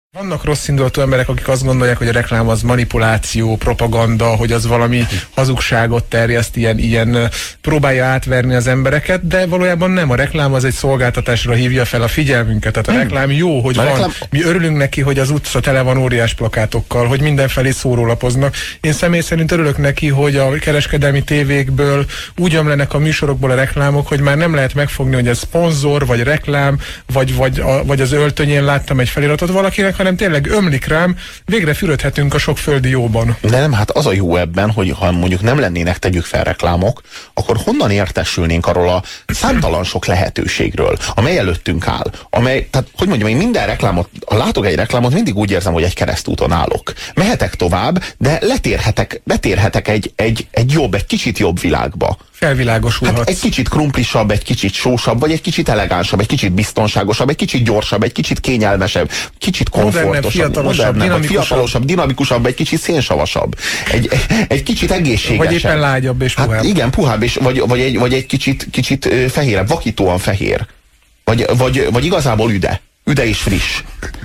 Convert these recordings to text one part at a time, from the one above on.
Vannak rosszindulatú emberek, akik azt gondolják, hogy a reklám az manipuláció, propaganda, hogy az valami hazugságot terjeszt, ilyen próbálja átverni az embereket, de valójában nem. A reklám az egy szolgáltatásra hívja fel a figyelmünket. Tehát a reklám jó, hogy van. Mi örülünk neki, hogy az utca tele van óriás plakátokkal, hogy mindenfelé szórólapoznak. Én személy szerint örülök neki, hogy a kereskedelmi tévékből úgy ömlenek a műsorokból a reklámok, hogy már nem lehet megfogni, hogy ez szponzor, vagy reklám, vagy az öltönyén láttam egy feliratot valakinek, hanem tényleg ömlik rám, végre fürödhetünk a sok földi jóban. De nem, hát az a jó ebben, hogy ha mondjuk nem lennének, tegyük fel, reklámok, akkor honnan értesülnénk arról a számtalan sok lehetőségről, amely előttünk áll. Tehát, hogy mondjam, én minden reklámot, ha látok egy reklámot, mindig úgy érzem, hogy egy keresztúton állok. Mehetek tovább, de betérhetek egy kicsit jobb világba. Felvilágosulhatsz. Hát egy kicsit krumplisabb, egy kicsit sósabb, vagy egy kicsit elegánsabb, egy kicsit biztonságosabb, egy kicsit gyorsabb, egy kicsit kényelmesebb, kicsit komfortosabb, modernebb, fiatalosabb, dinamikusabb, egy kicsit szénsavasabb, egy kicsit egészségesebb. Vagy éppen lágyabb és puhább. Hát igen, puhább, és vagy egy kicsit fehérebb, vakítóan fehér. Vagy igazából üde és friss.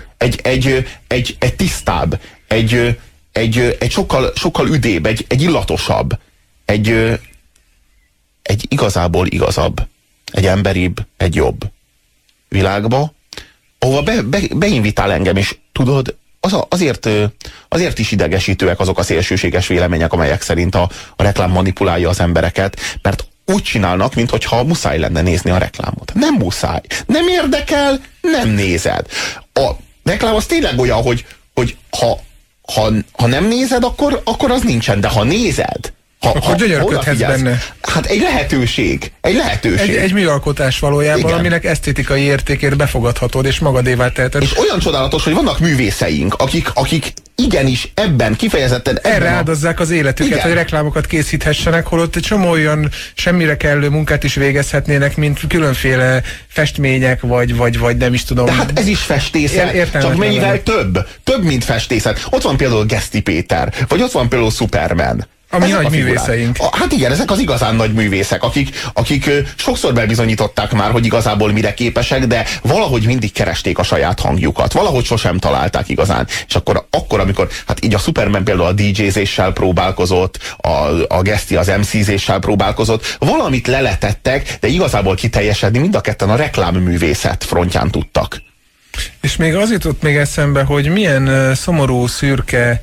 Egy tisztább, egy sokkal üdébb, egy illatosabb, egy igazából igazabb, egy emberibb, egy jobb világba, ahova beinvitál engem, és tudod, azért is idegesítőek azok a szélsőséges vélemények, amelyek szerint a reklám manipulálja az embereket, mert úgy csinálnak, mintha muszáj lenne nézni a reklámot. Nem muszáj. Nem érdekel, nem nézed. A reklám az tényleg olyan, hogy ha nem nézed, akkor az nincsen, de ha nézed, akkor gyönyörködhetsz benne. Hát egy lehetőség. Egy műalkotás valójában, igen, aminek esztétikai értékért befogadhatod, és magadévá teheted. És olyan csodálatos, hogy vannak művészeink, akik igenis kifejezetten erre áldozzák az életüket, igen, hogy reklámokat készíthessenek, holott egy csomó olyan semmire kellő munkát is végezhetnének, mint különféle festmények, vagy nem is tudom. De hát ez is festészet, csak mennyivel több, mint festészet. Ott van például Geszti Péter, vagy ott van például Superman. Ami nagy művészeink. Hát igen, ezek az igazán nagy művészek, akik sokszor bebizonyították már, hogy igazából mire képesek, de valahogy mindig keresték a saját hangjukat. Valahogy sosem találták igazán. És akkor amikor, hát így a Superman például a DJ-zéssel próbálkozott, a Geszti az MC-zéssel próbálkozott, valamit leletettek, de igazából kiteljesedni mind a ketten a reklámművészet frontján tudtak. És még az jutott még eszembe, hogy milyen szomorú, szürke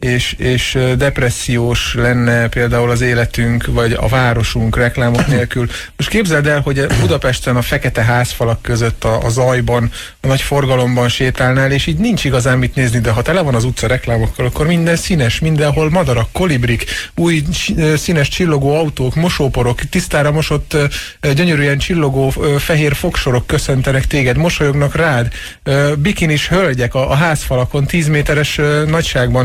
és depressziós lenne például az életünk, vagy a városunk reklámok nélkül. Most képzeld el, hogy Budapesten a fekete házfalak között a zajban, a nagy forgalomban sétálnál, és így nincs igazán mit nézni, de ha tele van az utca reklámokkal, akkor minden színes, mindenhol madarak, kolibrik, új színes csillogó autók, mosóporok, tisztára mosott, gyönyörűen csillogó fehér fogsorok köszöntenek téged, mosolyognak rád, bikinis hölgyek a házfalakon, 10 méteres nagyságban,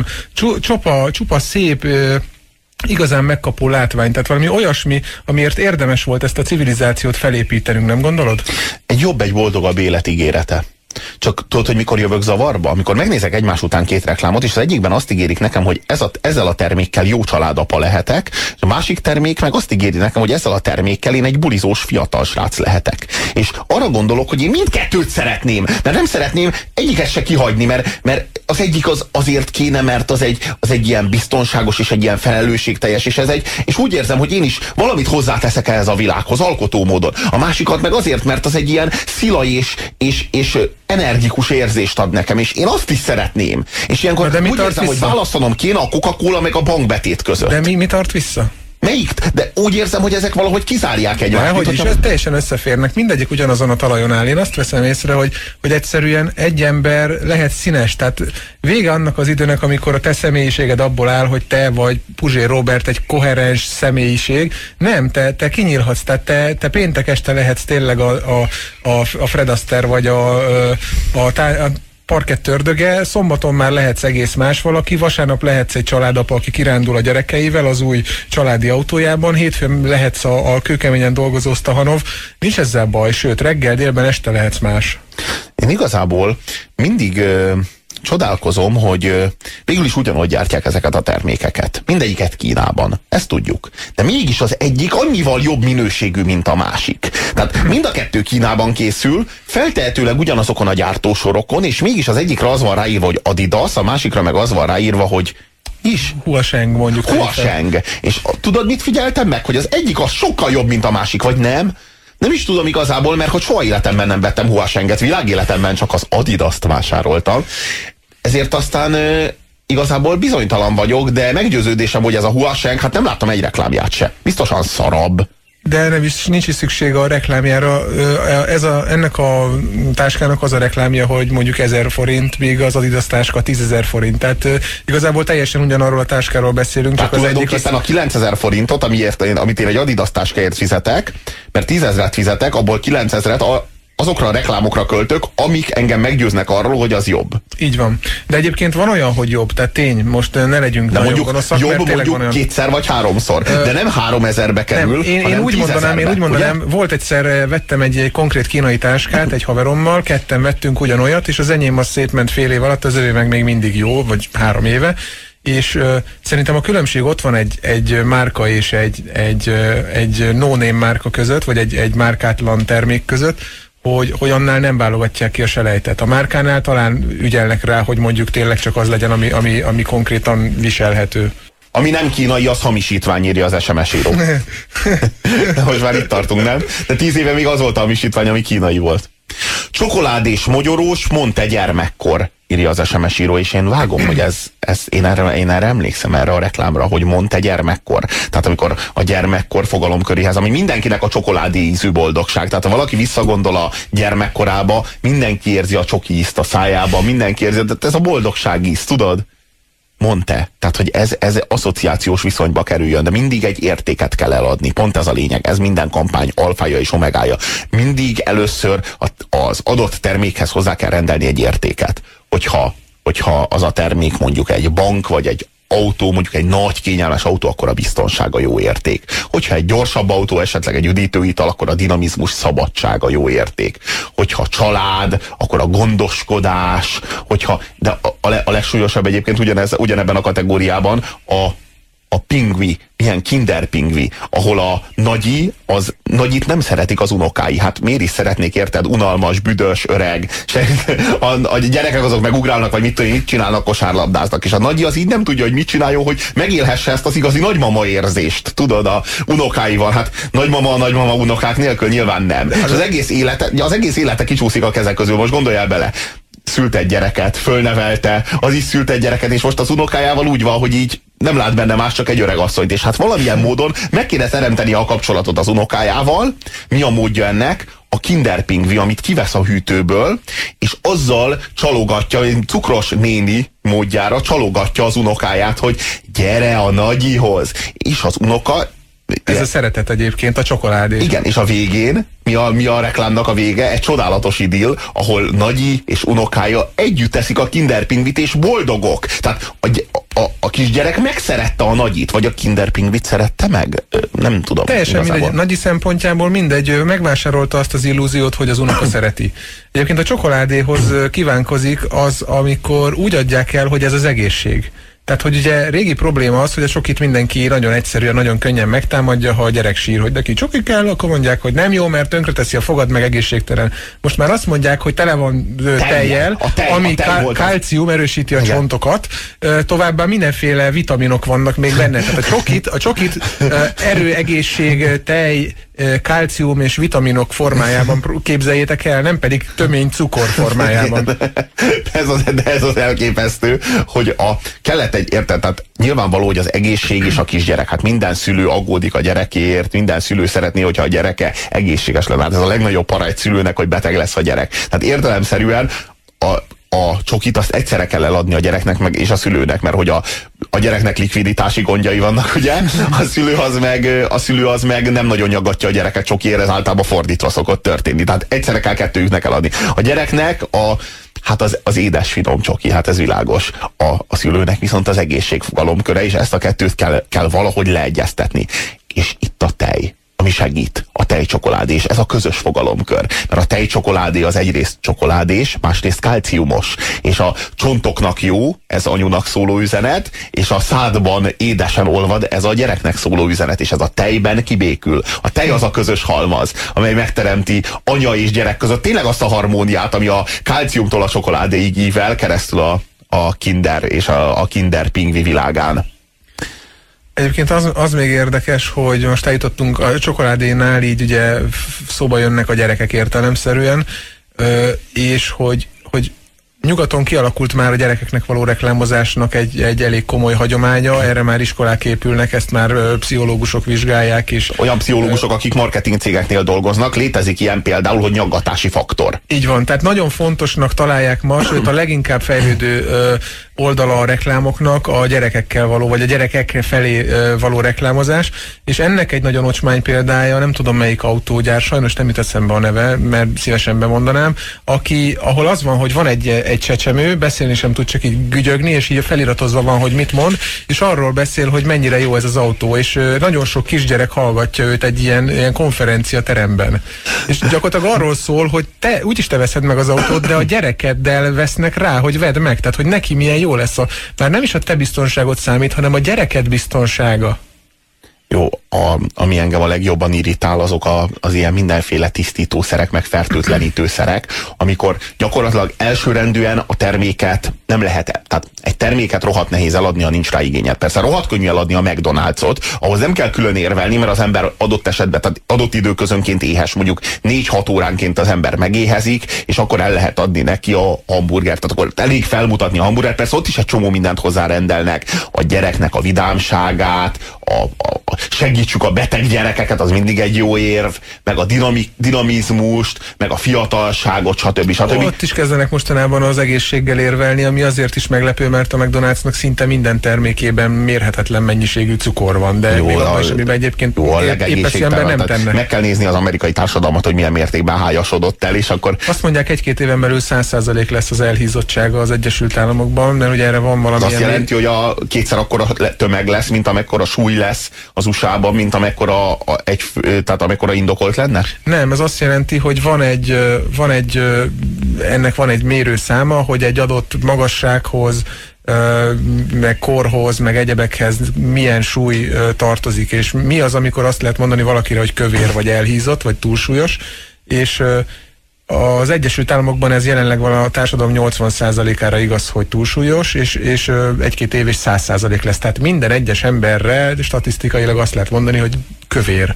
csupa szép, igazán megkapó látvány, tehát valami olyasmi, amiért érdemes volt ezt a civilizációt felépítenünk, nem gondolod? Egy boldogabb élet ígérete. Csak tudod, hogy mikor jövök zavarba? Amikor megnézek egymás után 2 reklámot, és az egyikben azt ígérik nekem, hogy ezzel a termékkel jó családapa lehetek, és a másik termék meg azt ígéri nekem, hogy ezzel a termékkel én egy bulizós fiatal srác lehetek. És arra gondolok, hogy én mindkettőt szeretném, mert nem szeretném egyiket se kihagyni, mert az egyik azért kéne, mert az egy ilyen biztonságos, és egy ilyen felelősségteljes, és úgy érzem, hogy én is valamit hozzáteszek ehhez a világhoz, alkotó módon. A másikat meg azért, mert az egy ilyen szilai és energikus érzést ad nekem, és én azt is szeretném. És ilyenkor úgy érzem, hogy választanom kéne a Coca-Cola meg a bankbetét között. De mi tart vissza? Melyik? De úgy érzem, hogy ezek valahogy kizárják egymást. Hogy is, teljesen összeférnek, mindegyik ugyanazon a talajon áll. Én azt veszem észre, hogy egyszerűen egy ember lehet színes, tehát vége annak az időnek, amikor a te személyiséged abból áll, hogy te vagy Puzsé Robert egy koherens személyiség. Nem, te kinyílhatsz, tehát te péntek este lehetsz tényleg a Fred Astaire, vagy a parkett ördöge, szombaton már lehetsz egész más valaki, vasárnap lehetsz egy családapa, aki kirándul a gyerekeivel az új családi autójában, hétfőn lehetsz a kőkeményen dolgozó Stahanov, nincs ezzel baj, sőt reggel, délben, este lehetsz más. Én igazából mindig csodálkozom, hogy végül is ugyanúgy gyártják ezeket a termékeket. Mindegyiket Kínában. Ezt tudjuk. De mégis az egyik annyival jobb minőségű, mint a másik. Tehát mind a kettő Kínában készül, feltehetőleg ugyanazokon a gyártósorokon, és mégis az egyikre az van ráírva, hogy Adidas, a másikra meg az van ráírva, hogy Huasheng mondjuk. Huasheng. És tudod, mit figyeltem meg? Hogy az egyik az sokkal jobb, mint a másik, vagy nem? Nem is tudom igazából, mert hogy soha életemben nem vettem Huashenget, világéletemben csak az Adidast vásároltam. Ezért aztán igazából bizonytalan vagyok, de meggyőződésem, hogy ez a Huasheng, hát nem láttam egy reklámját se. Biztosan szarabb. De nincs is szüksége a reklámjára. Ennek a táskának az a reklámja, hogy mondjuk 1000 forint, míg az Adidas táska 10.000 forint. Tehát igazából teljesen ugyanarról a táskáról beszélünk. Tehát csak tulajdonképpen a 9000 forintot, amit én egy Adidas táskáért fizetek, mert 10 000-et fizetek, abból 9000-et azokra a reklámokra költök, amik engem meggyőznek arról, hogy az jobb. Így van. De egyébként van olyan, hogy jobb, tehát tény, most ne legyünk de nagyon gonoszak, jobb, mert tényleg mondjuk van olyan... 2-szer vagy 3-szor, de nem 3000-be kerül, én úgy mondanám, volt egyszer, vettem egy konkrét kínai táskát egy haverommal, ketten vettünk ugyanolyat, és az enyém az szétment fél év alatt, az övé meg még mindig jó, vagy 3 éve, és szerintem a különbség ott van egy márka és egy no-name márka között, vagy egy márkátlan termék között, hogy annál nem válogatják ki a selejtet. A márkánál talán ügyelnek rá, hogy mondjuk tényleg csak az legyen, ami konkrétan viselhető. Ami nem kínai, az hamisítvány, írja az SMS író. Most már itt tartunk, nem? De 10 éve még az volt a hamisítvány, ami kínai volt. Csokoládés mogyorós, mondta gyermekkor, írja az SMS író, és én vágom, hogy én erre emlékszem, erre a reklámra, hogy mondta gyermekkor. Tehát amikor a gyermekkor fogalomköréhez, ami mindenkinek a csokoládé ízű boldogság. Tehát ha valaki visszagondol a gyermekkorába, mindenki érzi a csoki ízt a szájába, mindenki érzi, de ez a boldogság íz, tudod? Mondta. Tehát, hogy ez asszociációs viszonyba kerüljön, de mindig egy értéket kell eladni. Pont ez a lényeg. Ez minden kampány alfája és omegája. Mindig először az adott termékhez hozzá kell rendelni egy értéket. Hogyha az a termék mondjuk egy bank, vagy egy autó, mondjuk egy nagy kényelmes autó, akkor a biztonsága jó érték. Hogyha egy gyorsabb autó, esetleg egy üdítőital, akkor a dinamizmus, szabadsága jó érték. Hogyha család, akkor a gondoskodás, de a legsúlyosabb egyébként ugyanebben a kategóriában a pingvi, milyen kinder pingvi, ahol a nagyit nem szeretik az unokái. Hát miért is szeretnék, érted? Unalmas, büdös, öreg. A gyerekek azok megugrálnak, vagy mit csinálnak, kosárlabdáznak. És a nagyi az így nem tudja, hogy mit csináljon, hogy megélhesse ezt az igazi nagymama érzést. Tudod, a unokáival. Hát nagymama unokák nélkül nyilván nem. És az egész élete kicsúszik a kezek közül. Most gondoljál bele. Szült egy gyereket, fölnevelte, az is szült egy gyereket, és most az unokájával úgy van, hogy így nem lát benne más, csak egy öreg asszonyt. És hát valamilyen módon meg kéne teremteni a kapcsolatot az unokájával. Mi a módja ennek? A Kinder Pingvi, amit kivesz a hűtőből, és azzal csalogatja, cukros néni módjára csalogatja az unokáját, hogy gyere a nagyihoz. És az unoka... Ez a szeretet egyébként, a csokoládé. Igen, és a végén, mi a reklámnak a vége? Egy csodálatos idill, ahol nagyi és unokája együtt teszik a Kinder Pingvit, és boldogok. Tehát a kisgyerek megszerette a nagyit, vagy a Kinder Pingvit szerette meg? Nem tudom. Teljesen mindegy. Nagyi szempontjából mindegy, megvásárolta azt az illúziót, hogy az unoka szereti. Egyébként a csokoládéhoz kívánkozik az, amikor úgy adják el, hogy ez az egészség. Tehát, hogy ugye régi probléma az, hogy a csokit mindenki nagyon egyszerűen, nagyon könnyen megtámadja, ha a gyerek sír, hogy neki csoki kell, akkor mondják, hogy nem jó, mert tönkreteszi a fogad, meg egészségtelen. Most már azt mondják, hogy tele van tejjel, ami kalcium erősíti a csontokat, továbbá mindenféle vitaminok vannak még benne. Tehát a csokit erő, egészség, tej, kalcium és vitaminok formájában képzeljétek el, nem pedig tömény cukor formájában. De ez az elképesztő, hogy érted, tehát nyilvánvaló, hogy az egészség és a kisgyerek, hát minden szülő aggódik a gyerekéért, minden szülő szeretné, hogyha a gyereke egészséges lenne. Hát ez a legnagyobb para egy szülőnek, hogy beteg lesz a gyerek. Tehát értelemszerűen a csokit azt egyszerre kell eladni a gyereknek meg, és a szülőnek, mert hogy a gyereknek likviditási gondjai vannak, ugye? A szülő az meg nem nagyon nyaggatja a gyereket csokiért, ez általában fordítva szokott történni. Tehát egyszerre kell kettőjüknek eladni. A gyereknek hát az édes finom csoki, hát ez világos. A szülőnek viszont az egészségfogalomköre, és ezt a kettőt kell valahogy leegyeztetni. És itt a tej, ami segít, a tejcsokoládé, és ez a közös fogalomkör. Mert a tejcsokoládé az egyrészt csokoládés, másrészt kalciumos, és a csontoknak jó, ez anyunak szóló üzenet, és a szádban édesen olvad, ez a gyereknek szóló üzenet, és ez a tejben kibékül. A tej az a közös halmaz, amely megteremti anya és gyerek között tényleg azt a harmóniát, ami a kalciumtól a csokoládéig ível keresztül a Kinder és a Kinder pingvi világán. Egyébként az még érdekes, hogy most eljutottunk a csokoládénál, így ugye szóba jönnek a gyerekek értelemszerűen, és hogy nyugaton kialakult már a gyerekeknek való reklámozásnak egy elég komoly hagyománya, erre már iskolák épülnek, ezt már pszichológusok vizsgálják is. Olyan pszichológusok, akik marketing cégeknél dolgoznak, létezik ilyen például, hogy nyaggatási faktor. Így van, tehát nagyon fontosnak találják ma, sőt a leginkább fejlődő oldala a reklámoknak a gyerekekkel való, vagy a gyerekek felé való reklámozás, és ennek egy nagyon ocsmány példája, nem tudom melyik autógyár, sajnos nem jut eszembe a neve, mert szívesen bemondanám, ahol az van, hogy van egy csecsemő, beszélni sem tud, csak így gügyögni, és így feliratozva van, hogy mit mond, és arról beszél, hogy mennyire jó ez az autó, és nagyon sok kisgyerek hallgatja őt egy ilyen konferencia teremben. És gyakorlatilag arról szól, hogy úgyis te veszed meg az autót, de a gyerekeddel vesznek rá, hogy vedd meg, tehát hogy neki milyen jó lesz már nem is a te biztonságot számít, hanem a gyereked biztonsága. Jó, ami engem a legjobban irritál, azok az ilyen mindenféle tisztítószerek, meg fertőtlenítőszerek, amikor gyakorlatilag elsőrendűen a terméket nem lehet, tehát egy terméket rohadt nehéz eladni, ha nincs rá igényed. Persze rohadt könnyű eladni a McDonald's-ot, ahhoz nem kell külön érvelni, mert az ember adott esetben, tehát adott időközönként éhes, mondjuk 4-6 óránként az ember megéhezik, és akkor el lehet adni neki a hamburgert, tehát akkor elég felmutatni a hamburgert, persze ott is egy csomó mindent hozzárendelnek, a gyereknek a vidámságát, segítsük a beteg gyerekeket, az mindig egy jó érv, meg a dinamizmust, meg a fiatalságot, stb. Ott is kezdenek mostanában az egészséggel érvelni, ami azért is meglepő, mert a McDonald'snak szinte minden termékében mérhetetlen mennyiségű cukor van, de még abban is, amiben egyébként éppes ember nem tenne. Meg kell nézni az amerikai társadalmat, hogy milyen mértékben hályasodott el, és akkor... Azt mondják, 1-2 éven belül 100% lesz az elhízottsága az Egyesült Államokban, mert ugye erre van valami... Az azt jelenti, hogy kétszer akkora tömeg lesz, mint amekkora súly lesz az USA-ban, mint tehát amekkora indokolt lenne? Nem, ez azt jelenti, hogy ennek van egy mérőszáma, hogy egy adott magassághoz, meg korhoz, meg egyebekhez milyen súly tartozik, és mi az, amikor azt lehet mondani valakire, hogy kövér, vagy elhízott, vagy túlsúlyos, és az Egyesült Államokban ez jelenleg van a társadalom 80%-ára igaz, hogy túlsúlyos, és 1-2 év és 100% lesz. Tehát minden egyes emberre statisztikailag azt lehet mondani, hogy kövér.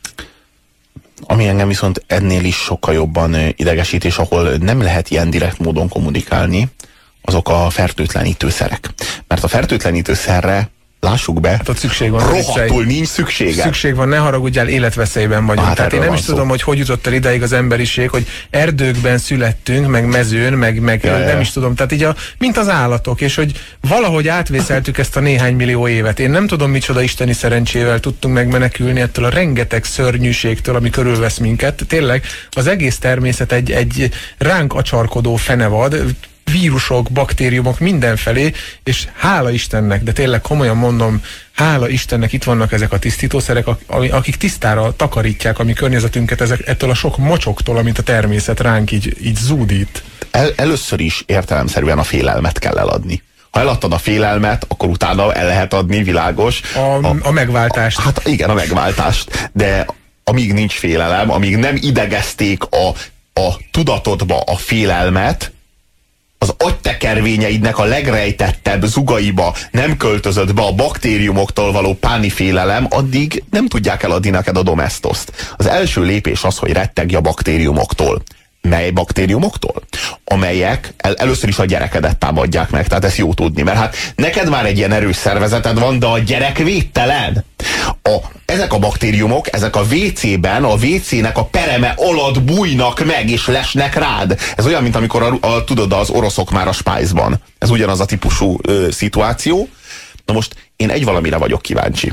Ami engem viszont ennél is sokkal jobban idegesít, és ahol nem lehet ilyen direkt módon kommunikálni, azok a fertőtlenítőszerek. Mert a fertőtlenítőszerre, lássuk be, hát ott szükség van, rohadtul nincs szüksége. Szükség van, ne haragudjál, életveszélyben vagyunk. Hát tehát én nem is tudom, hogy jutott el ideig az emberiség, hogy erdőkben születtünk, meg mezőn, meg nem is tudom, tehát így mint az állatok, és hogy valahogy átvészeltük ezt a néhány millió évet. Én nem tudom, micsoda isteni szerencsével tudtunk megmenekülni ettől a rengeteg szörnyűségtől, ami körülvesz minket. Tényleg az egész természet egy ránk acsarkodó fenevad, vírusok, baktériumok mindenfelé, és hála Istennek, de tényleg komolyan mondom, hála Istennek itt vannak ezek a tisztítószerek, akik tisztára takarítják a mi környezetünket ettől a sok mocsoktól, amit a természet ránk így zúdít. Először is értelemszerűen a félelmet kell eladni. Ha eladtad a félelmet, akkor utána el lehet adni, világos. A megváltást. Hát igen, a megváltást. De amíg nincs félelem, amíg nem idegezték a tudatodba a félelmet, az agytekervényeidnek a legrejtettebb zugaiba nem költözött be a baktériumoktól való páni félelem, addig nem tudják eladni neked a domestoszt. Az első lépés az, hogy rettegj a baktériumoktól. Mely baktériumoktól? Amelyek először is a gyerekedet támadják meg, tehát ezt jó tudni, mert hát neked már egy ilyen erős szervezeted van, de a gyerek védtelen. Ezek a baktériumok, ezek a WC-ben, a WC-nek a pereme alatt bújnak meg, és lesnek rád. Ez olyan, mint amikor tudod, az oroszok már a Spice-ban. Ez ugyanaz a típusú szituáció. Na most én egy valamire vagyok kíváncsi.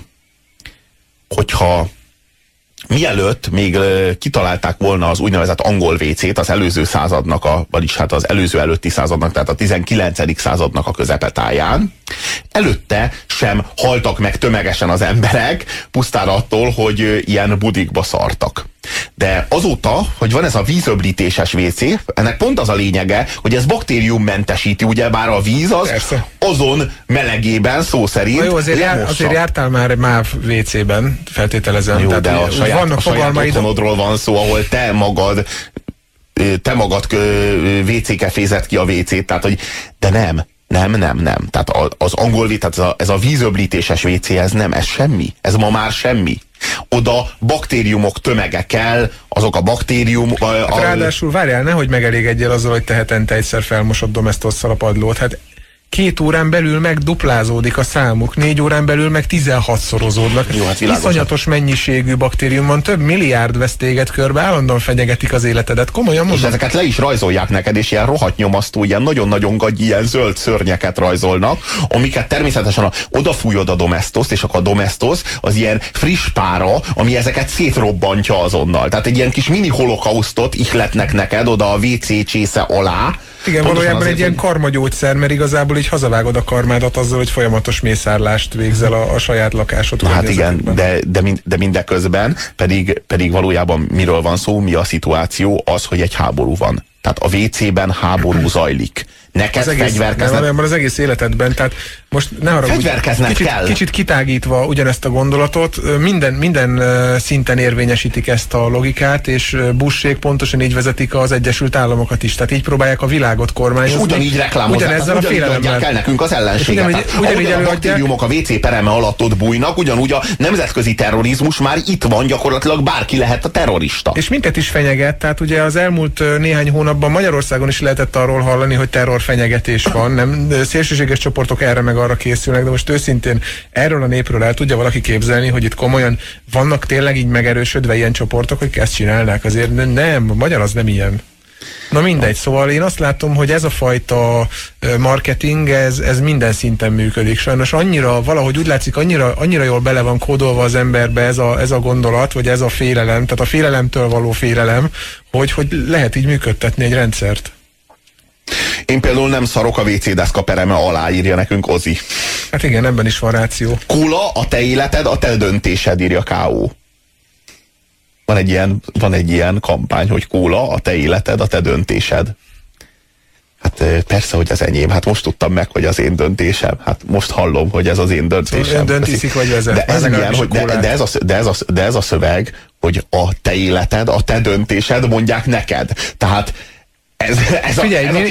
Hogyha mielőtt még kitalálták volna az úgynevezett angol WC-t az előző századnak, vagyis hát az előző előtti századnak, tehát a 19. századnak a közepetáján, előtte sem haltak meg tömegesen az emberek, pusztán attól, hogy ilyen budikba szartak. De azóta, hogy van ez a vízöblítéses WC, ennek pont az a lényege, hogy ez baktériummentesíti, ugyebár a víz az azon melegében, szó szerint. Na jó, azért jártál már MÁV WC-ben, feltételezem. Jó, tehát, de a saját otthonodról van szó, ahol te magad WC-kefézed ki a WC-t, tehát hogy, de nem. Tehát az angol, tehát ez a vízöblítéses WC, ez nem, ez semmi. Ez ma már semmi. Oda baktériumok tömege kell, azok a baktériumok... Ráadásul várjál, nehogy megelégedjél azzal, hogy te hetente egyszer felmosod Domestosszal a padlót. Hát 2 órán belül megduplázódik a számuk, 4 órán belül meg 16-szorozódnak. Jó, hát iszonyatos mennyiségű baktérium van, több milliárd vesz téged körbe, állandóan fenyegetik az életedet. Komolyan mondom. És ezeket le is rajzolják neked, és ilyen rohadt nyomasztó, ilyen nagyon-nagyon gagyi, ilyen zöld szörnyeket rajzolnak, amiket természetesen odafújod a Domestoszt, és akkor a Domestos az ilyen friss pára, ami ezeket szétrobbantja azonnal. Tehát egy ilyen kis mini holokausztot ihletnek neked oda a WC csésze alá. Igen, valójában egy ilyen karmagyógyszer, mert igazából így hazavágod a karmádat azzal, hogy folyamatos mészárlást végzel a saját lakásod. Hát igen, de mindeközben pedig valójában miről van szó, mi a szituáció, az, hogy egy háború van. Tehát a WC-ben háború zajlik. Neked fegyverkeznek. Az egész életedben, tehát most ne haragudj, kicsit kitágítva ugyanezt a gondolatot, minden szinten érvényesítik ezt a logikát, és Bussék pontosan így vezetik az Egyesült Államokat is, tehát így próbálják a világot kormányozni. És ugyanígy reklámozzák, ugyanezzel a félelemmel kell nekünk az ellenséget. Ugyanígy a baktériumok a WC pereme alatt ott bújnak, ugyanúgy a nemzetközi terrorizmus már itt van, gyakorlatilag bárki lehet a terrorista. És minket is fenyeget, tehát ugye az elmúlt néhány hónapban Magyarországon is lehetett arról hallani, hogy terrorfenyegetés van, nem szélsőséges csoportok erre meg arra készülnek, de most őszintén erről a népről el tudja valaki képzelni, hogy itt komolyan vannak tényleg így megerősödve ilyen csoportok, hogy ezt csinálnák, azért nem, a magyar az nem ilyen. Na mindegy, szóval én azt látom, hogy ez a fajta marketing, ez minden szinten működik. Sajnos annyira, valahogy úgy látszik, annyira jól bele van kódolva az emberbe ez a gondolat, vagy ez a félelem, tehát a félelemtől való félelem, hogy lehet így működtetni egy rendszert. Én például nem szarok a WC deszka pereme alá, írja nekünk Ozi. Hát igen, ebben is van ráció. Kóla, a te életed, a te döntésed, írja K.O. Van egy ilyen kampány, hogy kóla, a te életed, a te döntésed. Hát persze, hogy az enyém. Hát most tudtam meg, hogy az én döntésem. Hát most hallom, hogy ez az én döntésem. Szóval döntiszik vagy vezet. De ez ilyen, hogy de ez a szöveg, hogy a te életed, a te döntésed mondják neked. Tehát ez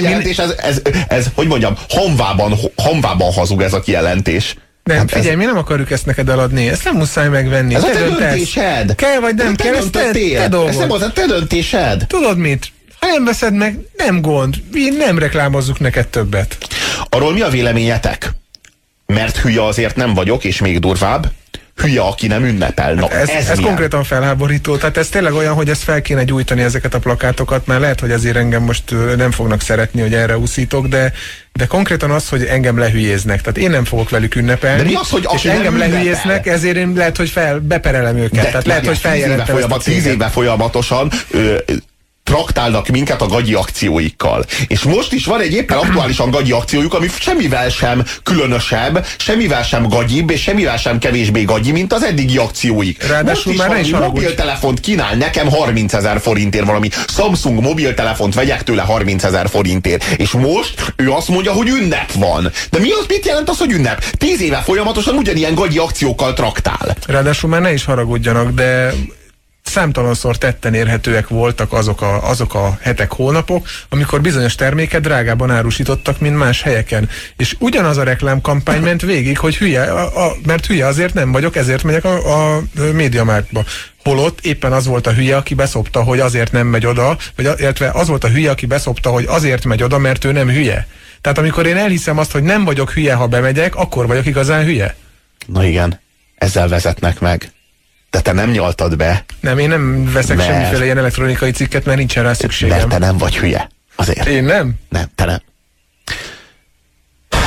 hogy mondjam, hamvában hazug ez a kijelentés. Nem, hát figyelj, mi nem akarjuk ezt neked eladni, ezt nem muszáj megvenni. Ez a te döntésed. Kell vagy nem kell, ez te dolgod. Ez nem az a te döntésed. Tudod mit? Ha nem veszed meg, nem gond. Mi nem reklámozzuk neked többet. Arról mi a véleményetek? Mert hülye azért nem vagyok, és még durvább, hülye, aki nem ünnepel. Na, ez konkrétan felháborító. Tehát ez tényleg olyan, hogy ezt fel kéne gyújtani, ezeket a plakátokat, mert lehet, hogy azért engem most nem fognak szeretni, hogy erre úszítok, de konkrétan az, hogy engem lehülyéznek. Tehát én nem fogok velük ünnepelni. De mi az, hogy és engem lehülyéznek, ezért én lehet, hogy beperelem őket. Tehát lehet, hogy feljelentem ezt a 10 éve folyamatosan traktálnak minket a gagyi akcióikkal. És most is van egy éppen aktuálisan gagyi akciójuk, ami semmivel sem különösebb, semmivel sem gagyibb, és semmivel sem kevésbé gagyi, mint az eddigi akcióik. Ráadásul most is valami mobiltelefont kínál nekem 30 000 forintért, valami Samsung mobiltelefont vegyek tőle 30 000 forintért. És most ő azt mondja, hogy ünnep van. De mit jelent az, hogy ünnep? 10 éve folyamatosan ugyanilyen gagyi akciókkal traktál. Ráadásul már ne is haragudjanak, de számtalanszor tetten érhetőek voltak azok a hetek, hónapok, amikor bizonyos terméket drágában árusítottak, mint más helyeken. És ugyanaz a reklámkampány ment végig, hogy hülye, mert hülye azért nem vagyok, ezért megyek a MediaMarktba. Holott éppen az volt a hülye, aki beszopta, hogy azért nem megy oda, vagy illetve az volt a hülye, aki beszopta, hogy azért megy oda, mert ő nem hülye. Tehát amikor én elhiszem azt, hogy nem vagyok hülye, ha bemegyek, akkor vagyok igazán hülye. Na igen, ezzel vezetnek meg. De te nem nyaltad be. Nem, én nem veszek semmiféle ilyen elektronikai cikket, mert nincsen rá szükségem. Mert te nem vagy hülye. Azért. Én nem? Nem, te nem.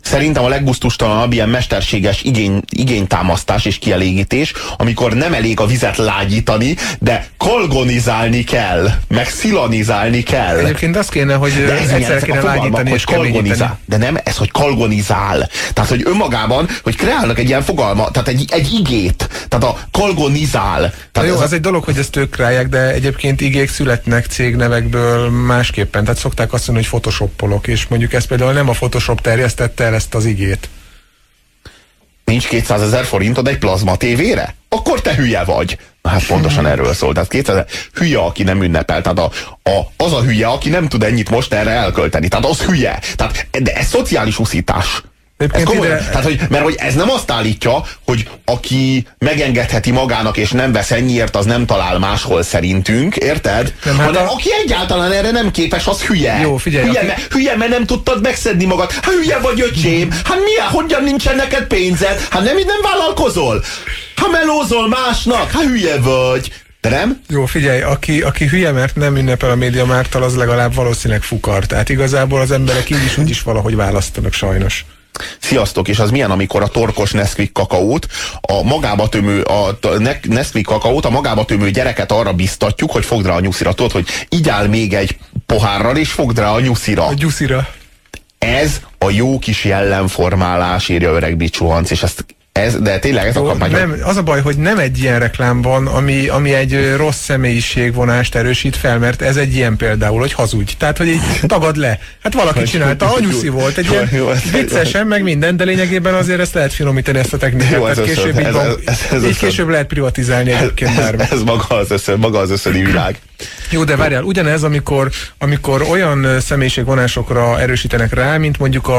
Szerintem a leggusztustalanabb ilyen mesterséges igénytámasztás és kielégítés, amikor nem elég a vizet lágyítani, de kolgonizálni kell, meg szilanizálni kell. Egyébként azt kéne, hogy egyszer kéne lágyítani és keményíteni. De nem ez, hogy kolgonizál. Tehát, hogy önmagában, hogy kreálnak egy ilyen fogalma, tehát egy igét. Tehát a kolgonizál. Tehát jó, az egy dolog, hogy ezt ők kreálják, de egyébként igék születnek cégnevekből másképpen. Tehát szokták azt mondani, hogy photoshoppolok, és mondjuk ez például nem a Photoshop terjesztette el ezt az igét. Nincs 200 000 forintod egy plazma tévére? Akkor te hülye vagy. Na hát pontosan erről szól. Tehát 200 000 hülye, aki nem ünnepel. Tehát az a hülye, aki nem tud ennyit most erre elkölteni. Tehát az hülye. Tehát, de ez szociális uszítás. Ez komolyan, tehát, mert hogy ez nem azt állítja, hogy aki megengedheti magának és nem vesz ennyiért, az nem talál máshol szerintünk, érted? Nem, hát hanem aki egyáltalán erre nem képes, az hülye. Jó, figyelj, hülye, mert nem tudtad megszedni magad. Hát hülye vagy, öcsém. Hát hogyan nincsen neked pénzed? Hát nem vállalkozol? Ha melózol másnak, hát hülye vagy. De nem? Jó, figyelj, aki hülye, mert nem ünnepel a MediaMarkttal, az legalább valószínűleg fukar. Tehát igazából az emberek így is úgy is valahogy választanak sajnos. Sziasztok, és az milyen, amikor a torkos Nesquik kakaót, a Nesquik kakaót, a magába tömő gyereket arra biztatjuk, hogy fogd rá a nyuszira. Tudod, hogy igyál még egy pohárral, és fogd rá a nyuszira. A gyuszira. Ez a jó kis jellemformálás, írja öreg Bicsuhanc, és de tényleg ez a kampány. Az a baj, hogy nem egy ilyen reklám van, ami egy rossz személyiségvonást erősít fel, mert ez egy ilyen például, hogy hazudj. Tehát, hogy így tagad le. Hát valaki csinálta, anyuszi volt, egy ilyen viccesen, meg minden, de lényegében azért ezt lehet finomítani, ezt a technikát. Tehát később lehet privatizálni egyébként bármi. Ez maga az összödi világ. Jó, de várjál, ugyanez, amikor olyan személyiségvonásokra erősítenek rá, mint mondjuk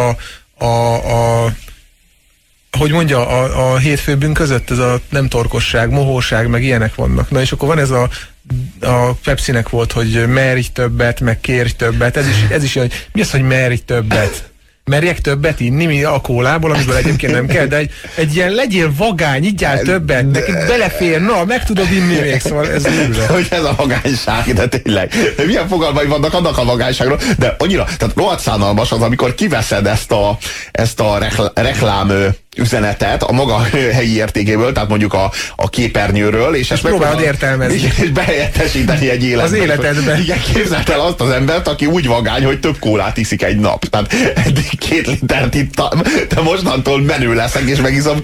hogy mondja, a hétfőbünk között ez a nem torkosság, mohóság, meg ilyenek vannak. Na és akkor van ez a Pepsi-nek volt, hogy merj többet, meg kérj többet. Ez is hogy mi az, hogy merj többet? Merjek többet inni, mi a kólából, amiből egyébként nem kell, de egy ilyen legyél vagány, igyál többet, nekik belefér, na, meg tudod inni még, szóval ez lőre. Hogy ez a vagányság, de tényleg. De milyen fogalmai vannak annak a vagányságról, de annyira, tehát rohadt szánalmas az, amikor kiveszed ezt a reklám üzenetet a maga helyi értékéből, tehát mondjuk a képernyőről, és ezt próbálod értelmezni. És behelyettesíteni egy életbe. Az életedbe. Igen, képzeld el azt az embert, aki úgy vagány, hogy több kólát iszik egy nap. Tehát eddig 2 litert ittam, de mostantól menő leszek, és megiszom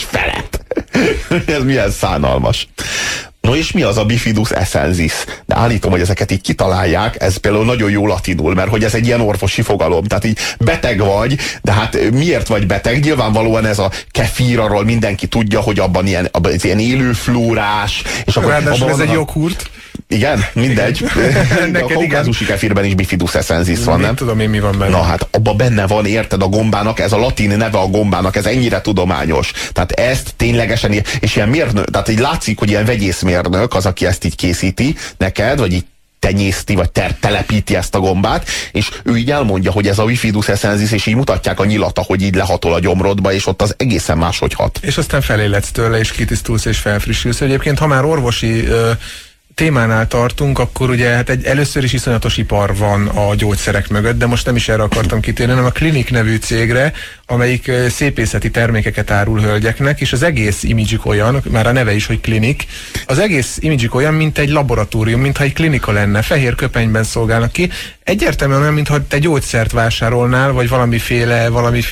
2,5. Ez milyen szánalmas. No és mi az a bifidus essensis? De állítom, hogy ezeket így kitalálják, ez például nagyon jó latinul, mert hogy ez egy ilyen orvosi fogalom. Tehát így beteg vagy, de hát miért vagy beteg? Nyilvánvalóan ez a kefír, arról mindenki tudja, hogy abban ilyen élőflórás. És akkor ráadásul ez egy joghurt. Igen, mindegy. A kaukázusi kefirben is bifidus essensis van, nem? Tudom én, mi van benne. Na hát abban benne van, érted, a gombának, ez a latin neve a gombának, ez ennyire tudományos. Tehát ezt ténylegesen, és ilyen mérnök, tehát így látszik, hogy ilyen vegyészmérnök az, aki ezt így készíti neked, vagy így tenyészti, vagy telepíti ezt a gombát, és ő így elmondja, hogy ez a bifidus essensis, és így mutatják a nyilata, hogy így lehatol a gyomrodba, és ott az egészen máshogy hat. És aztán feléledsz tőle, és kitisztulsz, és felfrissülsz. Egyébként, ha már orvosi témánál tartunk, akkor ugye hát először is iszonyatos ipar van a gyógyszerek mögött, de most nem is erre akartam kitérni, hanem a Klinik nevű cégre, amelyik szépészeti termékeket árul hölgyeknek, és az egész imidzsük olyan, már a neve is, hogy klinik, az egész imidzsük olyan, mint egy laboratórium, mintha egy klinika lenne, fehér köpenyben szolgálnak ki. Egyértelműen olyan, mintha te gyógyszert vásárolnál, vagy valamiféle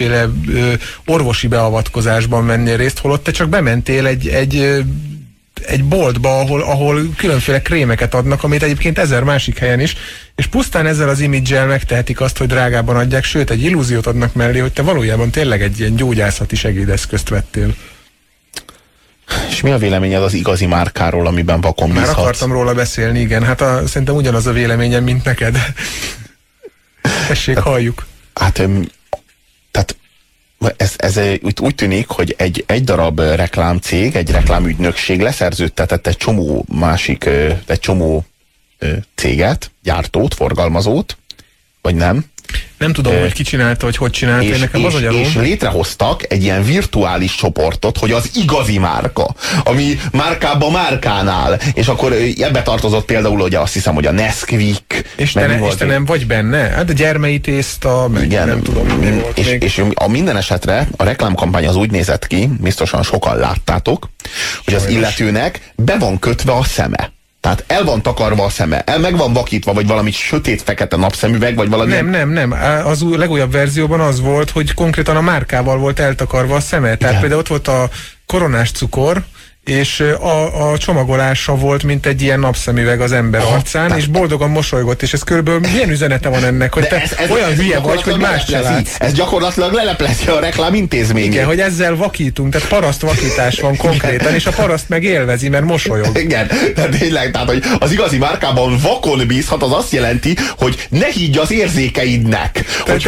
orvosi beavatkozásban vennél részt, holott te csak bementél egy boltba, ahol különféle krémeket adnak, amit egyébként 1000 másik helyen is, és pusztán ezzel az imidzsel megtehetik azt, hogy drágában adják, sőt, egy illúziót adnak mellé, hogy te valójában tényleg egy ilyen gyógyászati segédeszközt vettél. És mi a véleményed az igazi márkáról, amiben vakon bízhatsz? Már akartam róla beszélni, igen. Hát szerintem ugyanaz a véleményem, mint neked. Tessék, halljuk. Tehát ez úgy tűnik, hogy egy darab reklámcég, egy reklámügynökség leszerződtetett egy csomó céget, gyártót, forgalmazót, vagy nem? Nem tudom, hogy ki csinálta, hogy csinálta, nekem az a gyanúm. És létrehoztak egy ilyen virtuális csoportot, hogy az igazi márka, ami márkában márkánál, és akkor ebbe tartozott például, ugye azt hiszem, hogy a Nesquik. És te nem vagy benne? Hát a gyermei tészta, meg igen, nem tudom, mi volt és a minden esetre a reklámkampány az úgy nézett ki, biztosan sokan láttátok, hogy az illetőnek be van kötve a szeme. Tehát el van takarva a szeme, meg van vakítva, vagy valami sötét-fekete napszemüveg, vagy valami... Nem. Az legújabb verzióban az volt, hogy konkrétan a márkával volt eltakarva a szeme. Tehát például ott volt a koronás cukor, és a csomagolása volt, mint egy ilyen napszemüveg az ember arcán, és boldogan mosolygott, és ez körülbelül milyen üzenete van ennek, hogy te olyan hülye vagy, hogy mást se látsz. Ez gyakorlatilag leleplezi a reklám intézményét. Igen, hogy ezzel vakítunk, tehát parasztvakítás van konkrétan, és a paraszt meg élvezi, mert mosolyog. Igen, tehát tényleg, tehát, hogy az igazi márkában vakon bízhat, az azt jelenti, hogy ne higgy az érzékeidnek.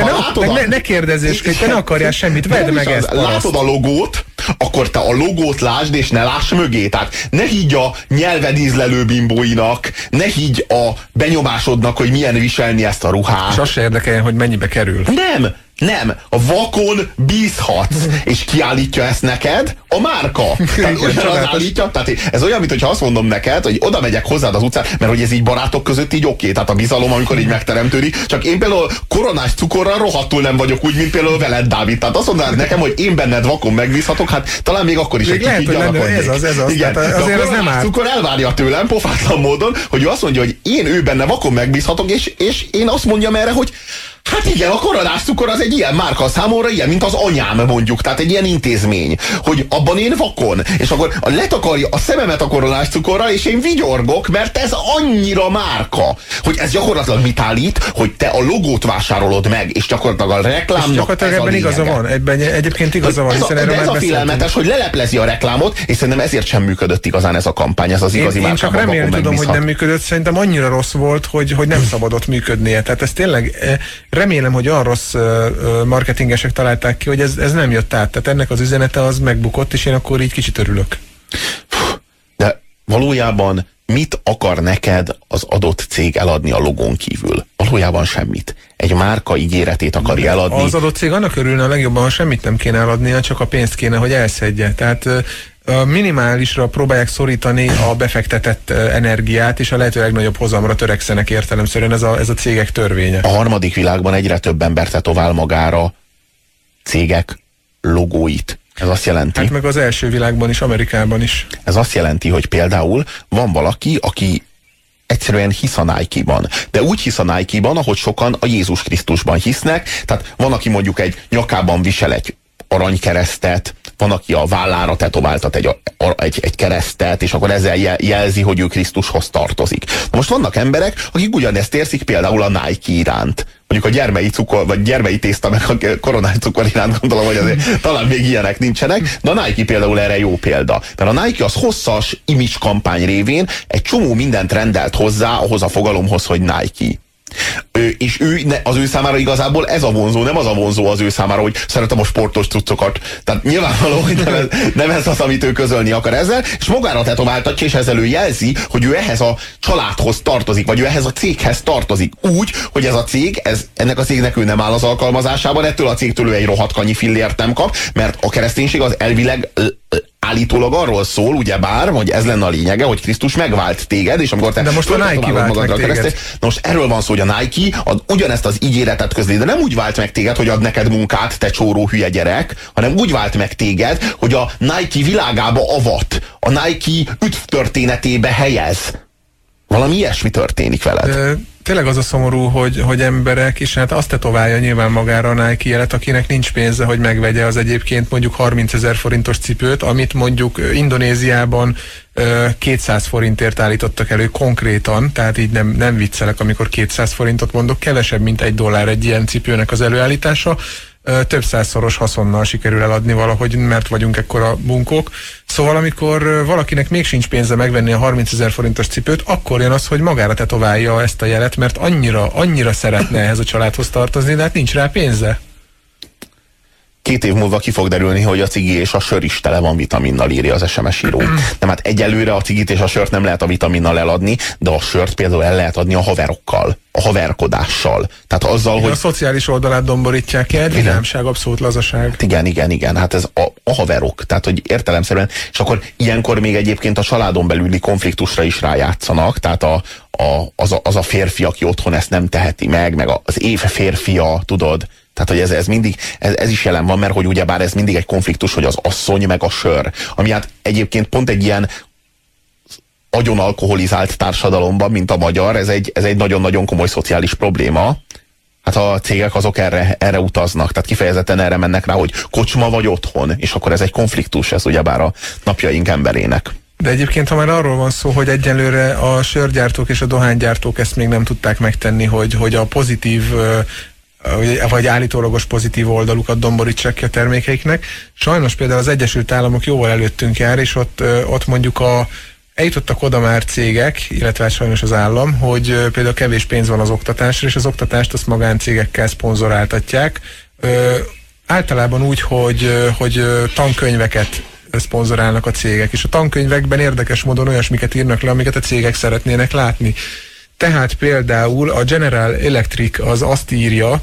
Ne kérdezzés, hogy te ne akarjál semmit, vedd meg ezt. Látod a logót, akkor te a logót lásd, és ne láss mögé. Tehát ne higgy a nyelved ízlelő bimbóinak, ne higgy a benyomásodnak, hogy milyen viselni ezt a ruhát. És azt se érdekeljen, hogy mennyibe kerül. Nem, a vakon bízhatsz, és kiállítja ezt neked a márka. Tehát állítja, tehát ez olyan, mintha azt mondom neked, hogy oda megyek hozzád az utcán, mert hogy ez így barátok között így oké, tehát a bizalom, amikor így megteremtődik, csak én például koronás cukorral rohadtul nem vagyok úgy, mint például veled, Dávid. Tehát azt mondanád nekem, hogy én benned vakon megbízhatok, hát talán még akkor is egy kicsit gyanakodnék. Ez az. Igen, azért az nem áll. Cukor elvárja tőlem pofátlan módon, hogy ő azt mondja, hogy ő benne vakon megbízhatok, és én azt mondjam erre, hogy hát igen, a koronás cukor az egy ilyen márka számomra, ilyen, mint az anyám mondjuk, tehát egy ilyen intézmény, hogy abban én vakon, és akkor letakarja a szememet a koronás cukorral, és én vigyorgok, mert ez annyira márka, hogy ez gyakorlatilag mit állít, hogy te a logót vásárolod meg, és gyakorlatilag a reklámnak és gyakorlatilag ebben igaza van, egyébként igaza van, hiszen erről ez a félelmetes, hogy leleplezi a reklámot, és szerintem ezért sem működött igazán ez a kampány, ez az igazi márkában. Én csak remélem tudom, hogy nem működött, szerintem annyira rossz volt, hogy nem szabadott működnie. Tehát ez tényleg remélem, hogy olyan rossz marketingesek találták ki, hogy ez nem jött át. Tehát ennek az üzenete az megbukott, és én akkor így kicsit örülök. De valójában mit akar neked az adott cég eladni a logón kívül? Valójában semmit. Egy márka ígéretét akarja eladni. Az adott cég annak örülne a legjobban, ha semmit nem kéne eladnia, csak a pénzt kéne, hogy elszedje. Tehát minimálisra próbálják szorítani a befektetett energiát, és a lehető legnagyobb hozamra törekszenek értelemszerűen, ez a cégek törvénye. A harmadik világban egyre több ember tetovál magára cégek logóit. Ez azt jelenti... Hát meg az első világban is, Amerikában is. Ez azt jelenti, hogy például van valaki, aki egyszerűen hisz a Nike-ban. De úgy hisz a Nike-ban, ahogy sokan a Jézus Krisztusban hisznek. Tehát van, aki mondjuk egy nyakában visel egy aranykeresztet, van, aki a vállára tetováltat egy keresztet, és akkor ezzel jelzi, hogy ő Krisztushoz tartozik. Na most vannak emberek, akik ugyanezt érzik például a Nike iránt. Mondjuk a gyermei cukor, vagy gyermei tészta, meg a koronás cukor iránt gondolom, hogy azért talán még ilyenek nincsenek, de a Nike például erre jó példa. Mert a Nike az hosszas image kampány révén egy csomó mindent rendelt hozzá ahhoz a fogalomhoz, hogy Nike. És az ő számára igazából ez a vonzó, nem az a vonzó az ő számára, hogy szeretem a sportos cuccokat. Tehát nyilvánvaló, hogy nem ez az, amit ő közölni akar ezzel, és magára tetováltatja, és ezzel ő jelzi, hogy ő ehhez a családhoz tartozik, vagy ő ehhez a céghez tartozik. Úgy, hogy ez a cég, ennek a cégnek ő nem áll az alkalmazásában, ettől a cégtől ő egy rohadt kanyi fillért nem kap, mert a kereszténység az elvileg állítólag arról szól, ugyebár, hogy ez lenne a lényege, hogy Krisztus megvált téged, és amikor te... De most a Nike vált meg téged. Na most erről van szó, hogy a Nike ugyanezt az ígéretet közli, de nem úgy vált meg téged, hogy ad neked munkát, te csóró hülye gyerek, hanem úgy vált meg téged, hogy a Nike világába avat, a Nike üdvtörténetébe helyez. Valami ilyesmi történik veled. Tényleg az a szomorú, hogy emberek, és hát azt tetoválja nyilván magára a Nike jelet, akinek nincs pénze, hogy megvegye az egyébként mondjuk 30 000 forintos cipőt, amit mondjuk Indonéziában 200 forintért állítottak elő konkrétan, tehát így nem viccelek, amikor 200 forintot mondok, kevesebb, mint $1 egy ilyen cipőnek az előállítása, több százszoros haszonnal sikerül eladni valahogy, mert vagyunk ekkora bunkók. Szóval amikor valakinek még sincs pénze megvenni a 30 000 forintos cipőt, akkor jön az, hogy magára tetoválja ezt a jelet, mert annyira szeretne ehhez a családhoz tartozni, de hát nincs rá pénze. 2 év múlva ki fog derülni, hogy a cigi és a sör is tele van vitaminnal, írja az SMS író. Nem, hát egyelőre a cigit és a sört nem lehet a vitaminnal eladni, de a sört például el lehet adni a haverokkal, a haverkodással. Tehát azzal, hogy... A szociális oldalát domborítják el, vidámság, abszolút lazaság. Igen, hát ez a haverok, tehát hogy értelemszerűen, és akkor ilyenkor még egyébként a családon belüli konfliktusra is rájátszanak, tehát az a férfi, aki otthon ezt nem teheti meg az év férfia, tudod? Tehát, hogy ez mindig, ez is jelen van, mert hogy ugyebár ez mindig egy konfliktus, hogy az asszony meg a sör. Ami hát egyébként pont egy ilyen agyon alkoholizált társadalomban, mint a magyar, ez egy nagyon-nagyon komoly szociális probléma. Hát a cégek azok erre utaznak, tehát kifejezetten erre mennek rá, hogy kocsma vagy otthon, és akkor ez egy konfliktus, ez ugyebár a napjaink emberének. De egyébként, ha már arról van szó, hogy egyelőre a sörgyártók és a dohánygyártók ezt még nem tudták megtenni, hogy a pozitív vagy állítólagos pozitív oldalukat domborítsák ki a termékeiknek. Sajnos például az Egyesült Államok jóval előttünk jár, és ott mondjuk eljutottak oda már cégek, illetve sajnos az állam, hogy például kevés pénz van az oktatásra, és az oktatást azt magáncégekkel szponzoráltatják. Általában úgy, hogy tankönyveket szponzorálnak a cégek, és a tankönyvekben érdekes módon olyasmiket írnak le, amiket a cégek szeretnének látni. Tehát például a General Electric az azt írja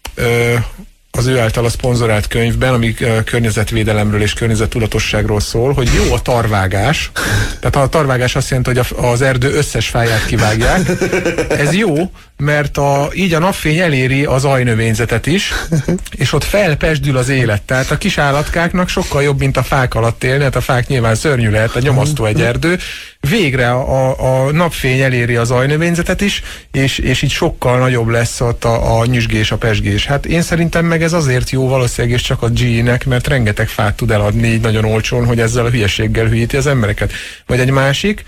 az ő által a szponzorált könyvben, ami környezetvédelemről és környezettudatosságról szól, hogy jó a tarvágás. Tehát a tarvágás azt jelenti, hogy az erdő összes fáját kivágják. Ez jó, mert így a napfény eléri az ajnövényzetet is, és ott felpesdül az élet. Tehát a kis állatkáknak sokkal jobb, mint a fák alatt élni, hát a fák nyilván szörnyű lehet, a nyomasztó egy erdő. Végre a napfény eléri az ajnövényzetet is, és így sokkal nagyobb lesz ott a nyüzsgés, a pesgés. Hát én szerintem meg ez azért jó valószínűleg, és csak a GE-nek, mert rengeteg fát tud eladni így nagyon olcsón, hogy ezzel a hülyeséggel hülyíti az embereket. Vagy egy másik,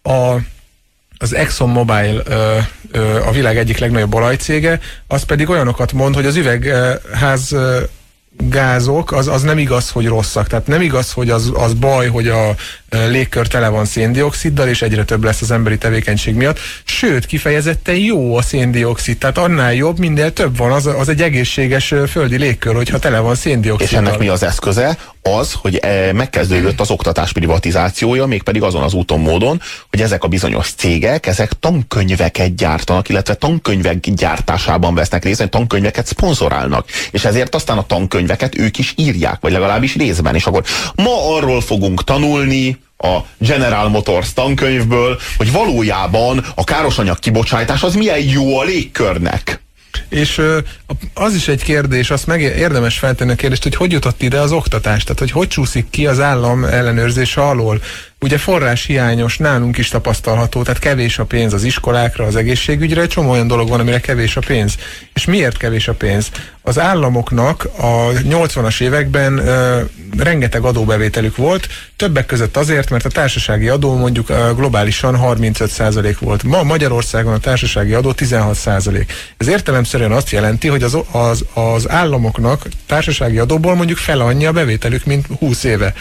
az ExxonMobil a világ egyik legnagyobb olajcége, az pedig olyanokat mond, hogy az üvegház gázok, az nem igaz, hogy rosszak. Tehát nem igaz, hogy az baj, hogy a légkör tele van széndioxiddal, és egyre több lesz az emberi tevékenység miatt. Sőt, kifejezetten jó a széndioxid. Tehát annál jobb, minél több van. Az egy egészséges földi légkör, hogyha tele van széndioxiddal. És ennek mi az eszköze? Az, hogy megkezdődött az oktatás privatizációja, mégpedig azon az úton, módon, hogy ezek a bizonyos cégek, ezek tankönyveket gyártanak, illetve tankönyvek gyártásában vesznek részt, tankönyveket szponzorálnak. És ezért aztán a tankönyveket ők is írják, vagy legalábbis részben. És akkor ma arról fogunk tanulni a General Motors tankönyvből, hogy valójában a károsanyag kibocsátás az milyen jó a légkörnek. És az is egy kérdés, azt érdemes feltenni a kérdést, hogy jutott ide az oktatás, tehát hogy csúszik ki az állam ellenőrzése alól. Ugye forráshiányos, nálunk is tapasztalható, tehát kevés a pénz az iskolákra, az egészségügyre, egy csomó olyan dolog van, amire kevés a pénz. És miért kevés a pénz? Az államoknak a 80-as években rengeteg adóbevételük volt, többek között azért, mert a társasági adó mondjuk globálisan 35% volt. Ma Magyarországon a társasági adó 16%. Ez értelemszerűen azt jelenti, hogy az államoknak társasági adóból mondjuk fele annyi a bevételük, mint 20 éve.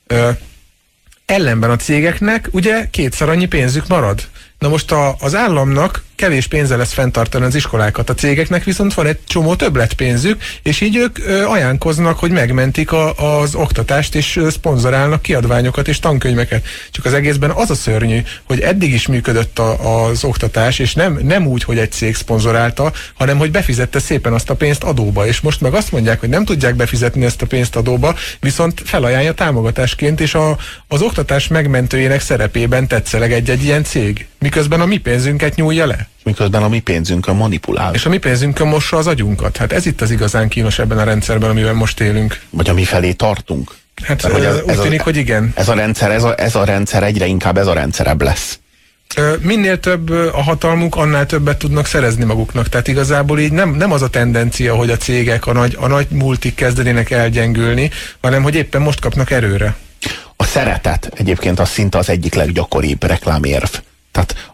Ellenben a cégeknek ugye 2-szer annyi pénzük marad. Na most az államnak kevés pénze lesz fenntartani az iskolákat, a cégeknek viszont van egy csomó többletpénzük, és így ők ajánlkoznak, hogy megmentik az oktatást, és szponzorálnak kiadványokat és tankönyveket. Csak az egészben az a szörnyű, hogy eddig is működött az oktatás, és nem úgy, hogy egy cég szponzorálta, hanem hogy befizette szépen azt a pénzt adóba, és most meg azt mondják, hogy nem tudják befizetni ezt a pénzt adóba, viszont felajánlja támogatásként, és az oktatás megmentőjének szerepében tetszeleg egy ilyen cég, miközben a mi pénzünket nyúlja le. Miközben a mi pénzünkön manipulál. És a mi pénzünkön mossa az agyunkat. Hát ez itt az igazán kínos ebben a rendszerben, amiben most élünk. Vagy ami felé tartunk. Hát úgy tűnik, hogy igen. Ez a rendszer egyre inkább ez a rendszerebb lesz. Minél több a hatalmuk, annál többet tudnak szerezni maguknak. Tehát igazából így nem az a tendencia, hogy a cégek, a nagy multik kezdenének elgyengülni, hanem hogy éppen most kapnak erőre. A szeretet egyébként az szinte az egyik leggyakoribb reklámérv. Tehát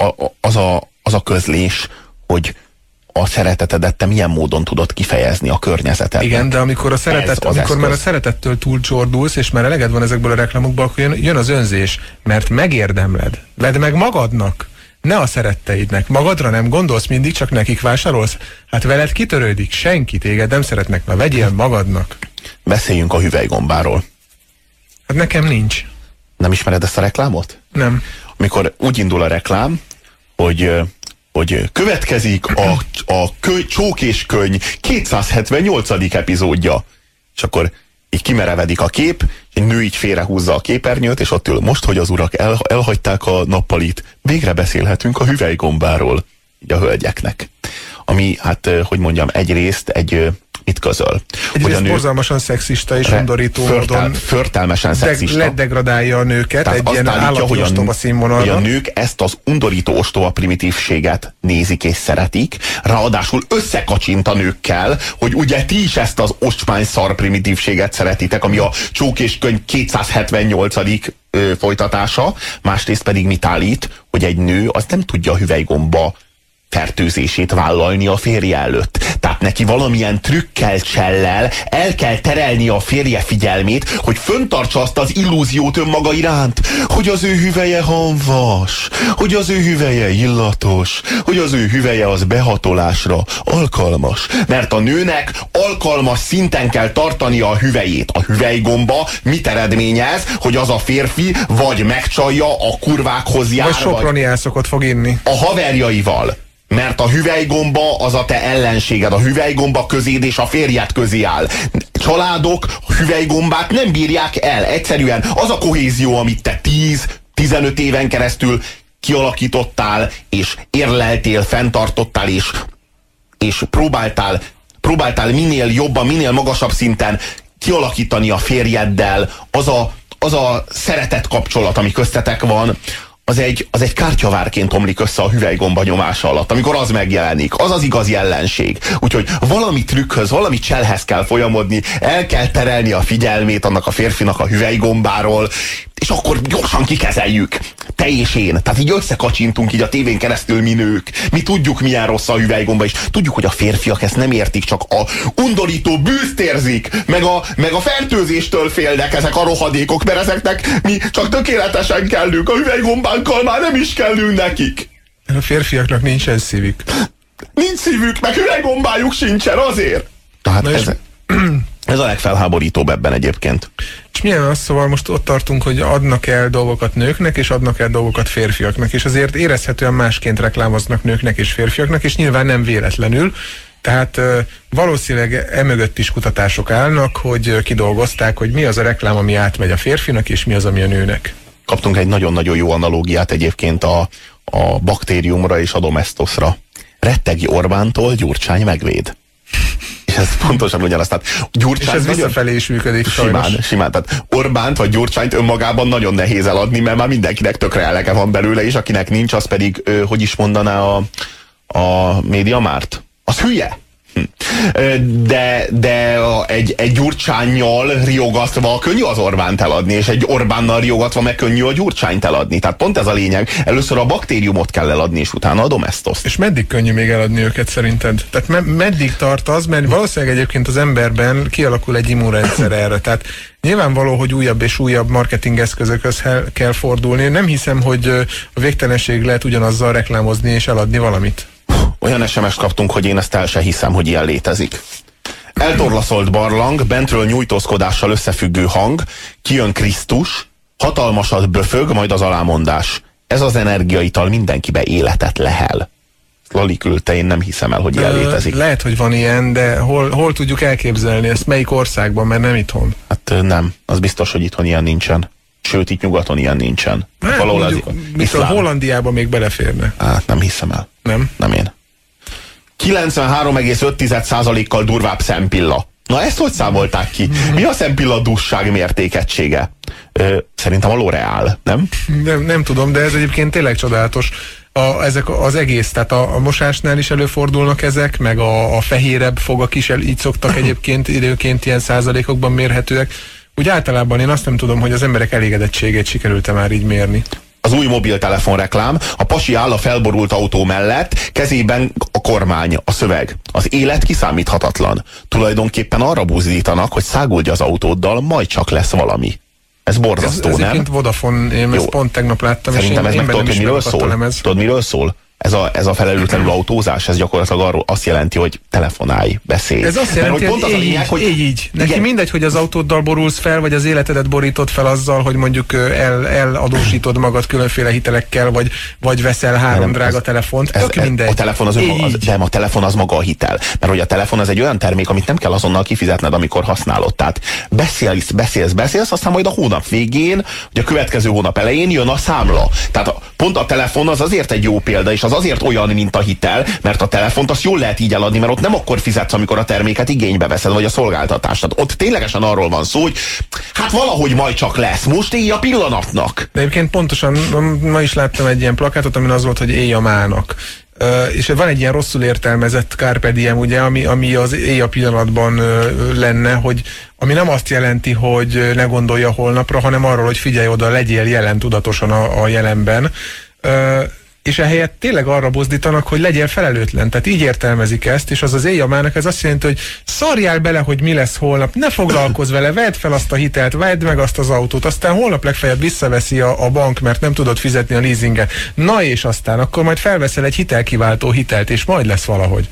az a közlés, hogy a szeretetedet te milyen módon tudod kifejezni a környezetedben. Igen, de amikor már a szeretettől túlcsordulsz, és már eleged van ezekből a reklámokból, akkor jön az önzés, mert megérdemled. Vedd meg magadnak, ne a szeretteidnek. Magadra nem gondolsz, mindig csak nekik vásárolsz. Hát veled kitörődik, senki téged nem szeretnek, na vegyél magadnak. Beszéljünk a hüvelygombáról. Hát nekem nincs. Nem ismered ezt a reklámot? Nem. Amikor úgy indul a reklám, hogy következik a Csók és Könyv 278. epizódja. És akkor így kimerevedik a kép, egy nő így félrehúzza a képernyőt, és ott ül, most, hogy az urak elhagyták a nappalit, végre beszélhetünk a hüvelygombáról, így a hölgyeknek. Ami, hát, hogy mondjam, egyrészt mit közöl? Egyrészt borzalmasan szexista és undorító módon förtelmesen szexista. Ledegradálja a nőket. Tehát egy ilyen állati ostoba színvonalra. Hogy a nők ezt az undorító ostoba primitívséget nézik és szeretik, ráadásul összekacsint a nőkkel, hogy ugye ti is ezt az ocsmány szar primitívséget szeretitek, ami a Csók és Könyv 278. Folytatása, másrészt pedig mit állít, hogy egy nő az nem tudja a hüvelygomba fertőzését vállalni a férje előtt. Tehát neki valamilyen trükkel, csellel el kell terelni a férje figyelmét, hogy föntartsa azt az illúziót önmaga iránt, hogy az ő hüvelye hamvas, hogy az ő hüvelye illatos, hogy az ő hüvelye az behatolásra alkalmas. Mert a nőnek alkalmas szinten kell tartania a hüvelyét. A hüvelygomba mit eredményez, hogy az a férfi vagy megcsalja, a kurvákhoz jár, vagy soproniászokat fog inni a haverjaival. Mert a hüvelygomba az a te ellenséged, a hüvelygomba közéd és a férjed közé áll. Családok a hüvelygombát nem bírják el. Egyszerűen az a kohézió, amit te 10-15 éven keresztül kialakítottál, és érleltél, fenntartottál, és próbáltál minél jobban, minél magasabb szinten kialakítani a férjeddel, az a szeretet kapcsolat, ami köztetek van, az egy kártyavárként omlik össze a hüvelygomba nyomása alatt, amikor az megjelenik. Az az igazi ellenség. Úgyhogy valami trükkhöz, valami cselhez kell folyamodni, el kell terelni a figyelmét annak a férfinak a hüvelygombáról, és akkor gyorsan kikezeljük. Te és én. Tehát így összekacsintunk így a tévén keresztül mi nők. Mi tudjuk, milyen rossz a hüvelygomba, és tudjuk, hogy a férfiak ezt nem értik, csak a undorító bűzt érzik, meg a fertőzéstől félnek ezek a rohadékok, mert ezeknek mi csak tökéletesen kellünk. A hüvelygombánkkal már nem is kellünk nekik. A férfiaknak nincsen szívük. Nincs szívük, meg hüvelygombájuk sincsen azért. Tehát ez a legfelháborítóbb ebben egyébként. És milyen az, szóval most ott tartunk, hogy adnak el dolgokat nőknek, és adnak el dolgokat férfiaknak, és azért érezhetően másként reklámoznak nőknek és férfiaknak, és nyilván nem véletlenül. Tehát valószínűleg emögött is kutatások állnak, hogy kidolgozták, hogy mi az a reklám, ami átmegy a férfinak, és mi az, ami a nőnek. Kaptunk egy nagyon-nagyon jó analógiát egyébként a baktériumra és a domestosra. Rettegi Orbántól, Gyurcsány megvéd. És ez pontosan ugyanaz. Tehát és ez visszafelé is működik simán. Tehát Orbánt vagy Gyurcsányt önmagában nagyon nehéz eladni, mert már mindenkinek tökre elege van belőle, és akinek nincs, az pedig, hogy is mondaná a MediaMarkt? Az hülye. De egy Gyurcsánnyal riogatva könnyű az Orbánt eladni, és egy Orbánnal riogatva meg könnyű a Gyurcsányt eladni. Tehát pont ez a lényeg. Először a baktériumot kell eladni, és utána a domestoszt. És meddig könnyű még eladni őket szerinted? Tehát meddig tart az, mert valószínűleg egyébként az emberben kialakul egy immunrendszer erre. Tehát nyilvánvaló, hogy újabb és újabb marketingeszközökhöz kell fordulni. Nem hiszem, hogy a végtelenség lehet ugyanazzal reklámozni és eladni valamit. Olyan SMS-t kaptunk, hogy én ezt el se hiszem, hogy ilyen létezik. Eltorlaszolt barlang, bentről nyújtózkodással összefüggő hang, kijön Krisztus, hatalmasat böfög, majd az alámondás. Ez az energiaital mindenkibe életet lehel. Lali küldte, én nem hiszem el, hogy ilyen létezik. Lehet, hogy van ilyen, de hol tudjuk elképzelni ezt? Melyik országban, mert nem itthon? Hát nem, az biztos, hogy itthon ilyen nincsen. Sőt, itt nyugaton ilyen nincsen. Hát, mondjuk, Hollandiában még beleférne. Hát nem hiszem el. Nem? Nem én. 93,5%-kal durvább szempilla. Na ezt hogy számolták ki? Mi a szempilla dusság mértékegysége? Szerintem a L'Oreal, nem? Nem tudom, de ez egyébként tényleg csodálatos. Ezek az egész, tehát a mosásnál is előfordulnak ezek, meg a fehérebb fogak is így szoktak egyébként időként ilyen százalékokban mérhetőek. Úgy általában én azt nem tudom, hogy az emberek elégedettségét sikerült-e már így mérni. Az új mobiltelefon reklám, a pasi áll a felborult autó mellett, kezében a kormány, a szöveg. Az élet kiszámíthatatlan. Tulajdonképpen arra buzdítanak, hogy száguldj az autóddal, majd csak lesz valami. Ez borzasztó, ez nem? Vodafone, én ezt pont tegnap láttam. Szerintem ez meg tudod, hogy miről szól? Tudod, miről szól? ez a felelőtlenül autózás, ez gyakorlatilag arról azt jelenti, hogy telefonálj, beszélj. Ez azt jelenti, hogy így. Neki igen. Mindegy, hogy az autóddal borulsz fel, vagy az életedet borítod fel azzal, hogy mondjuk eladósítod magad különféle hitelekkel, vagy veszel 3 drága telefont. Tök mindegy. A telefon a telefon az maga a hitel. Mert hogy a telefon az egy olyan termék, amit nem kell azonnal kifizetned, amikor használod. Tehát beszélsz, aztán majd a hónap végén, vagy a következő hónap elején jön a számla. Tehát pont a telefon az azért egy jó példa, és az azért olyan, mint a hitel, mert a telefont azt jól lehet így eladni, mert ott nem akkor fizetsz, amikor a terméket igénybe veszed, vagy a szolgáltatást. Tehát ott ténylegesen arról van szó, hogy hát valahogy majd csak lesz, most élj a pillanatnak. De egyébként pontosan ma is láttam egy ilyen plakátot, amin az volt, hogy élj a mának. És van egy ilyen rosszul értelmezett carpe diem, ugye, ami az élj a pillanatban lenne, hogy ami nem azt jelenti, hogy ne gondolj a holnapra, hanem arról, hogy figyelj oda, legyél jelen tudatosan a jelenben. És ehelyett tényleg arra buzdítanak, hogy legyél felelőtlen. Tehát így értelmezik ezt, és az élj a mának, ez azt jelenti, hogy szarjál bele, hogy mi lesz holnap, ne foglalkozz vele, vedd fel azt a hitelt, vedd meg azt az autót, aztán holnap legfeljebb visszaveszi a bank, mert nem tudod fizetni a leasinget. Na és aztán akkor majd felveszel egy hitelkiváltó hitelt, és majd lesz valahogy.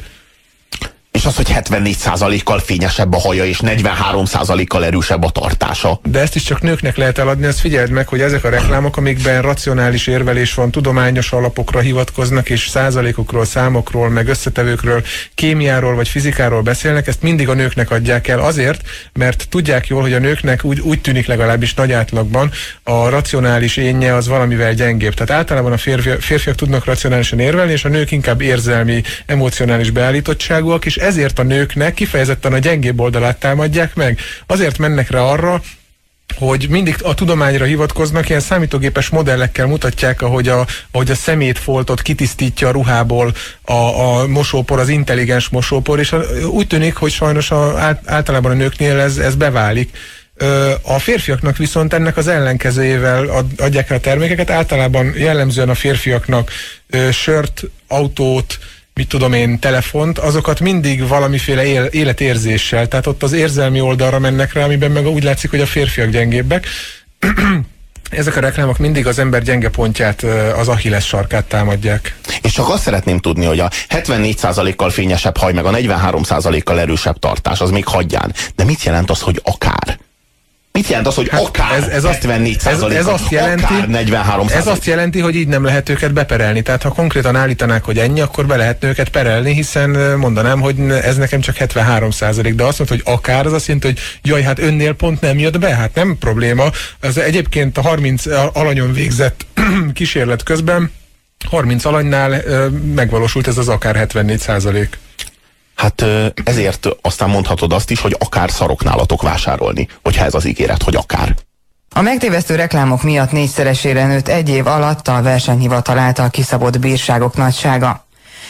És az, hogy 74%-kal fényesebb a haja, és 43%-kal erősebb a tartása. De ezt is csak nőknek lehet eladni, ezt figyeld meg, hogy ezek a reklámok, amikben racionális érvelés van, tudományos alapokra hivatkoznak, és százalékokról, számokról, meg összetevőkről, kémiáról vagy fizikáról beszélnek, ezt mindig a nőknek adják el azért, mert tudják jól, hogy a nőknek úgy tűnik legalábbis nagy átlagban, a racionális énje az valamivel gyengébb. Tehát általában a férfiak tudnak racionálisan érvelni, és a nők inkább érzelmi, emocionális beállítottságúak, és ezért a nőknek kifejezetten a gyengébb oldalát támadják meg. Azért mennek rá arra, hogy mindig a tudományra hivatkoznak, ilyen számítógépes modellekkel mutatják, ahogy a szemétfoltot kitisztítja a ruhából a mosópor, az intelligens mosópor, és úgy tűnik, hogy sajnos általában a nőknél ez beválik. A férfiaknak viszont ennek az ellenkezőjével adják el a termékeket, általában jellemzően a férfiaknak sört, autót, mit tudom én, telefont, azokat mindig valamiféle életérzéssel, tehát ott az érzelmi oldalra mennek rá, amiben meg úgy látszik, hogy a férfiak gyengébbek. Ezek a reklámok mindig az ember gyenge pontját, az Achilles sarkát támadják. És csak azt szeretném tudni, hogy a 74%-kal fényesebb haj, meg a 43%-kal erősebb tartás, az még hagyján. De mit jelent az, hogy akár? Mit jelent az, hogy akár ez 74%, ez azt jelenti, akár 43%? Ez azt jelenti, hogy így nem lehet őket beperelni. Tehát ha konkrétan állítanák, hogy ennyi, akkor be lehet őket perelni, hiszen mondanám, hogy ez nekem csak 73%, de azt mondta, hogy akár, az azt jelenti, hogy jaj, hát önnél pont nem jött be, hát nem probléma. Ez egyébként a 30 alanyon végzett kísérlet közben 30 alanynál megvalósult ez az akár 74%. Hát ezért aztán mondhatod azt is, hogy akár szarok nálatok vásárolni, hogyha ez az ígéret, hogy akár. A megtévesztő reklámok miatt 4-szeresére nőtt egy év alatt a versenyhivatal által kiszabott bírságok nagysága.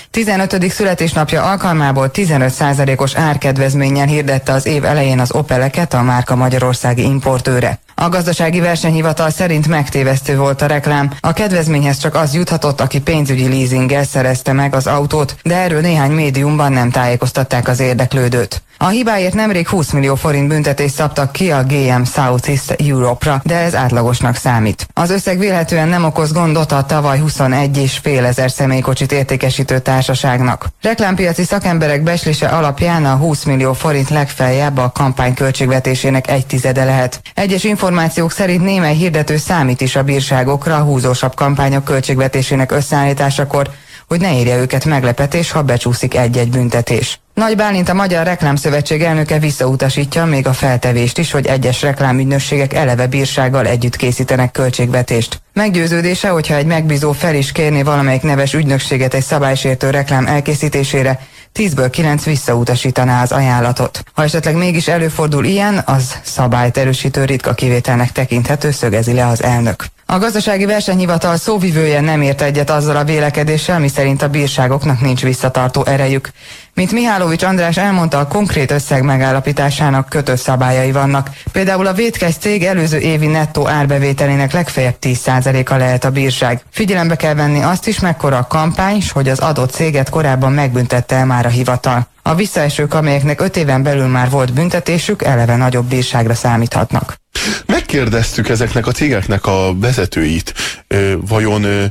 15. születésnapja alkalmából 15%-os árkedvezménnyel hirdette az év elején az Opeleket a márka magyarországi importőre. A gazdasági versenyhivatal szerint megtévesztő volt a reklám. A kedvezményhez csak az juthatott, aki pénzügyi leasinggel szerezte meg az autót, de erről néhány médiumban nem tájékoztatták az érdeklődőt. A hibáért nemrég 20 millió forint büntetést szabtak ki a GM Southeast Europe-ra, de ez átlagosnak számít. Az összeg vélhetően nem okoz gondot a tavaly 21,5 ezer személykocsit értékesítő társaságnak. Reklámpiaci szakemberek becslése alapján a 20 millió forint legfeljebb a kampány költségvetésének 1/10 lehet. Egyes információk szerint némely hirdető számít is a bírságokra a húzósabb kampányok költségvetésének összeállításakor, hogy ne érje őket meglepetés, ha becsúszik egy-egy büntetés. Nagy Bálint, a Magyar Reklámszövetség elnöke visszautasítja még a feltevést is, hogy egyes reklámügynökségek eleve bírsággal együtt készítenek költségvetést. Meggyőződése, hogyha egy megbízó fel is kérné valamelyik neves ügynökséget egy szabálysértő reklám elkészítésére, 10-ből 9 visszautasítaná az ajánlatot. Ha esetleg mégis előfordul ilyen, az szabályt erősítő ritka kivételnek tekinthető, szögezi le az elnök. A gazdasági versenyhivatal szóvivője nem ért egyet azzal a vélekedéssel, miszerint a bírságoknak nincs visszatartó erejük. Mint Mihálovics András elmondta, a konkrét összeg megállapításának kötött szabályai vannak. Például a vétkes cég előző évi nettó árbevételének legfeljebb 10%-a lehet a bírság. Figyelembe kell venni azt is, mekkora a kampány, s hogy az adott céget korábban megbüntette el már a hivatal. A visszaesők, amelyeknek 5 éven belül már volt büntetésük, eleve nagyobb bírságra számíthatnak. Megkérdeztük ezeknek a cégeknek a vezetőit, vajon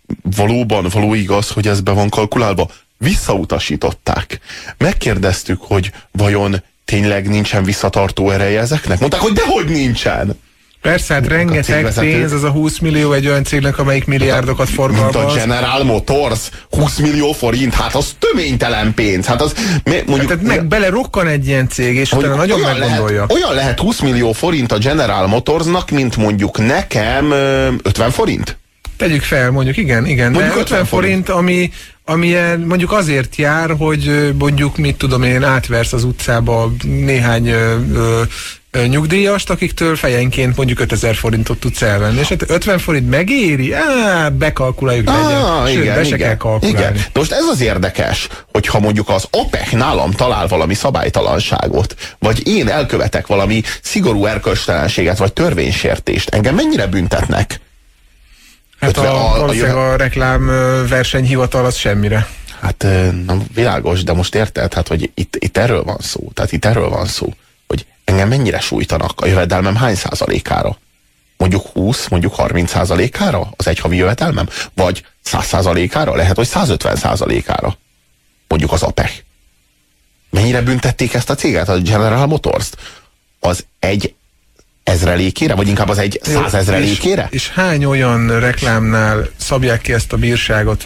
való igaz, hogy ez be van kalkulálva? Visszautasították. Megkérdeztük, hogy vajon tényleg nincsen visszatartó ereje ezeknek? Mondták, hogy dehogy nincsen. Persze, hát rengeteg pénz, az a 20 millió egy olyan cégnek, amelyik milliárdokat forgalmaz. Mint a General Motors, 20 millió forint, hát az töménytelen pénz. Hát az, mondjuk, hát meg belerokkan egy ilyen cég, és utána nagyon meggondolja. Olyan lehet 20 millió forint a General Motorsnak, mint mondjuk nekem 50 forint? Tegyük fel, mondjuk igen, de 50 forint, ami mondjuk azért jár, hogy mondjuk, mit tudom én, átversz az utcába néhány nyugdíjast, akiktől fejenként mondjuk 5000 forintot tudsz elvenni. És hát 50 forint megéri? Bekalkuláljuk, legyen. Sőt, be se kell kalkulálni. Igen. De most ez az érdekes, hogyha mondjuk az OPEC nálam talál valami szabálytalanságot, vagy én elkövetek valami szigorú erkölcstelenséget, vagy törvénysértést, engem mennyire büntetnek? Hát a reklámversenyhivatal az semmire. Hát nem világos, de most érted, hát, hogy itt erről van szó. Tehát itt erről van szó, hogy engem mennyire sújtanak, a jövedelmem hány százalékára? Mondjuk 20, mondjuk 30 százalékára az egy havi jövedelmem? Vagy 100 százalékára? Lehet, hogy 150 százalékára. Mondjuk az APEC. Mennyire büntették ezt a céget, a General Motors-t? Az egy ezrelékére, vagy inkább az egy 100 ezrelékére? És hány olyan reklámnál szabják ki ezt a bírságot,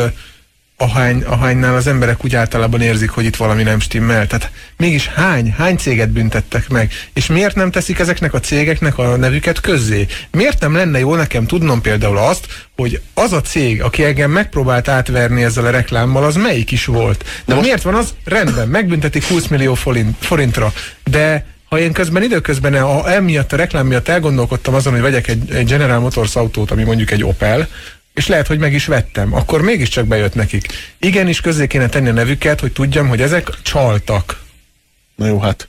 ahánynál az emberek úgy általában érzik, hogy itt valami nem stimmel. Tehát mégis hány céget büntettek meg? És miért nem teszik ezeknek a cégeknek a nevüket közzé? Miért nem lenne jó nekem tudnom például azt, hogy az a cég, aki engem megpróbált átverni ezzel a reklámmal, az melyik is volt? De miért van az? Rendben, megbüntetik 20 millió forintra, de ha én időközben emiatt a reklám miatt elgondolkodtam azon, hogy vegyek egy General Motors autót, ami mondjuk egy Opel, és lehet, hogy meg is vettem, akkor mégiscsak bejött nekik. Igenis közzé kéne tenni a nevüket, hogy tudjam, hogy ezek csaltak. Na jó, hát.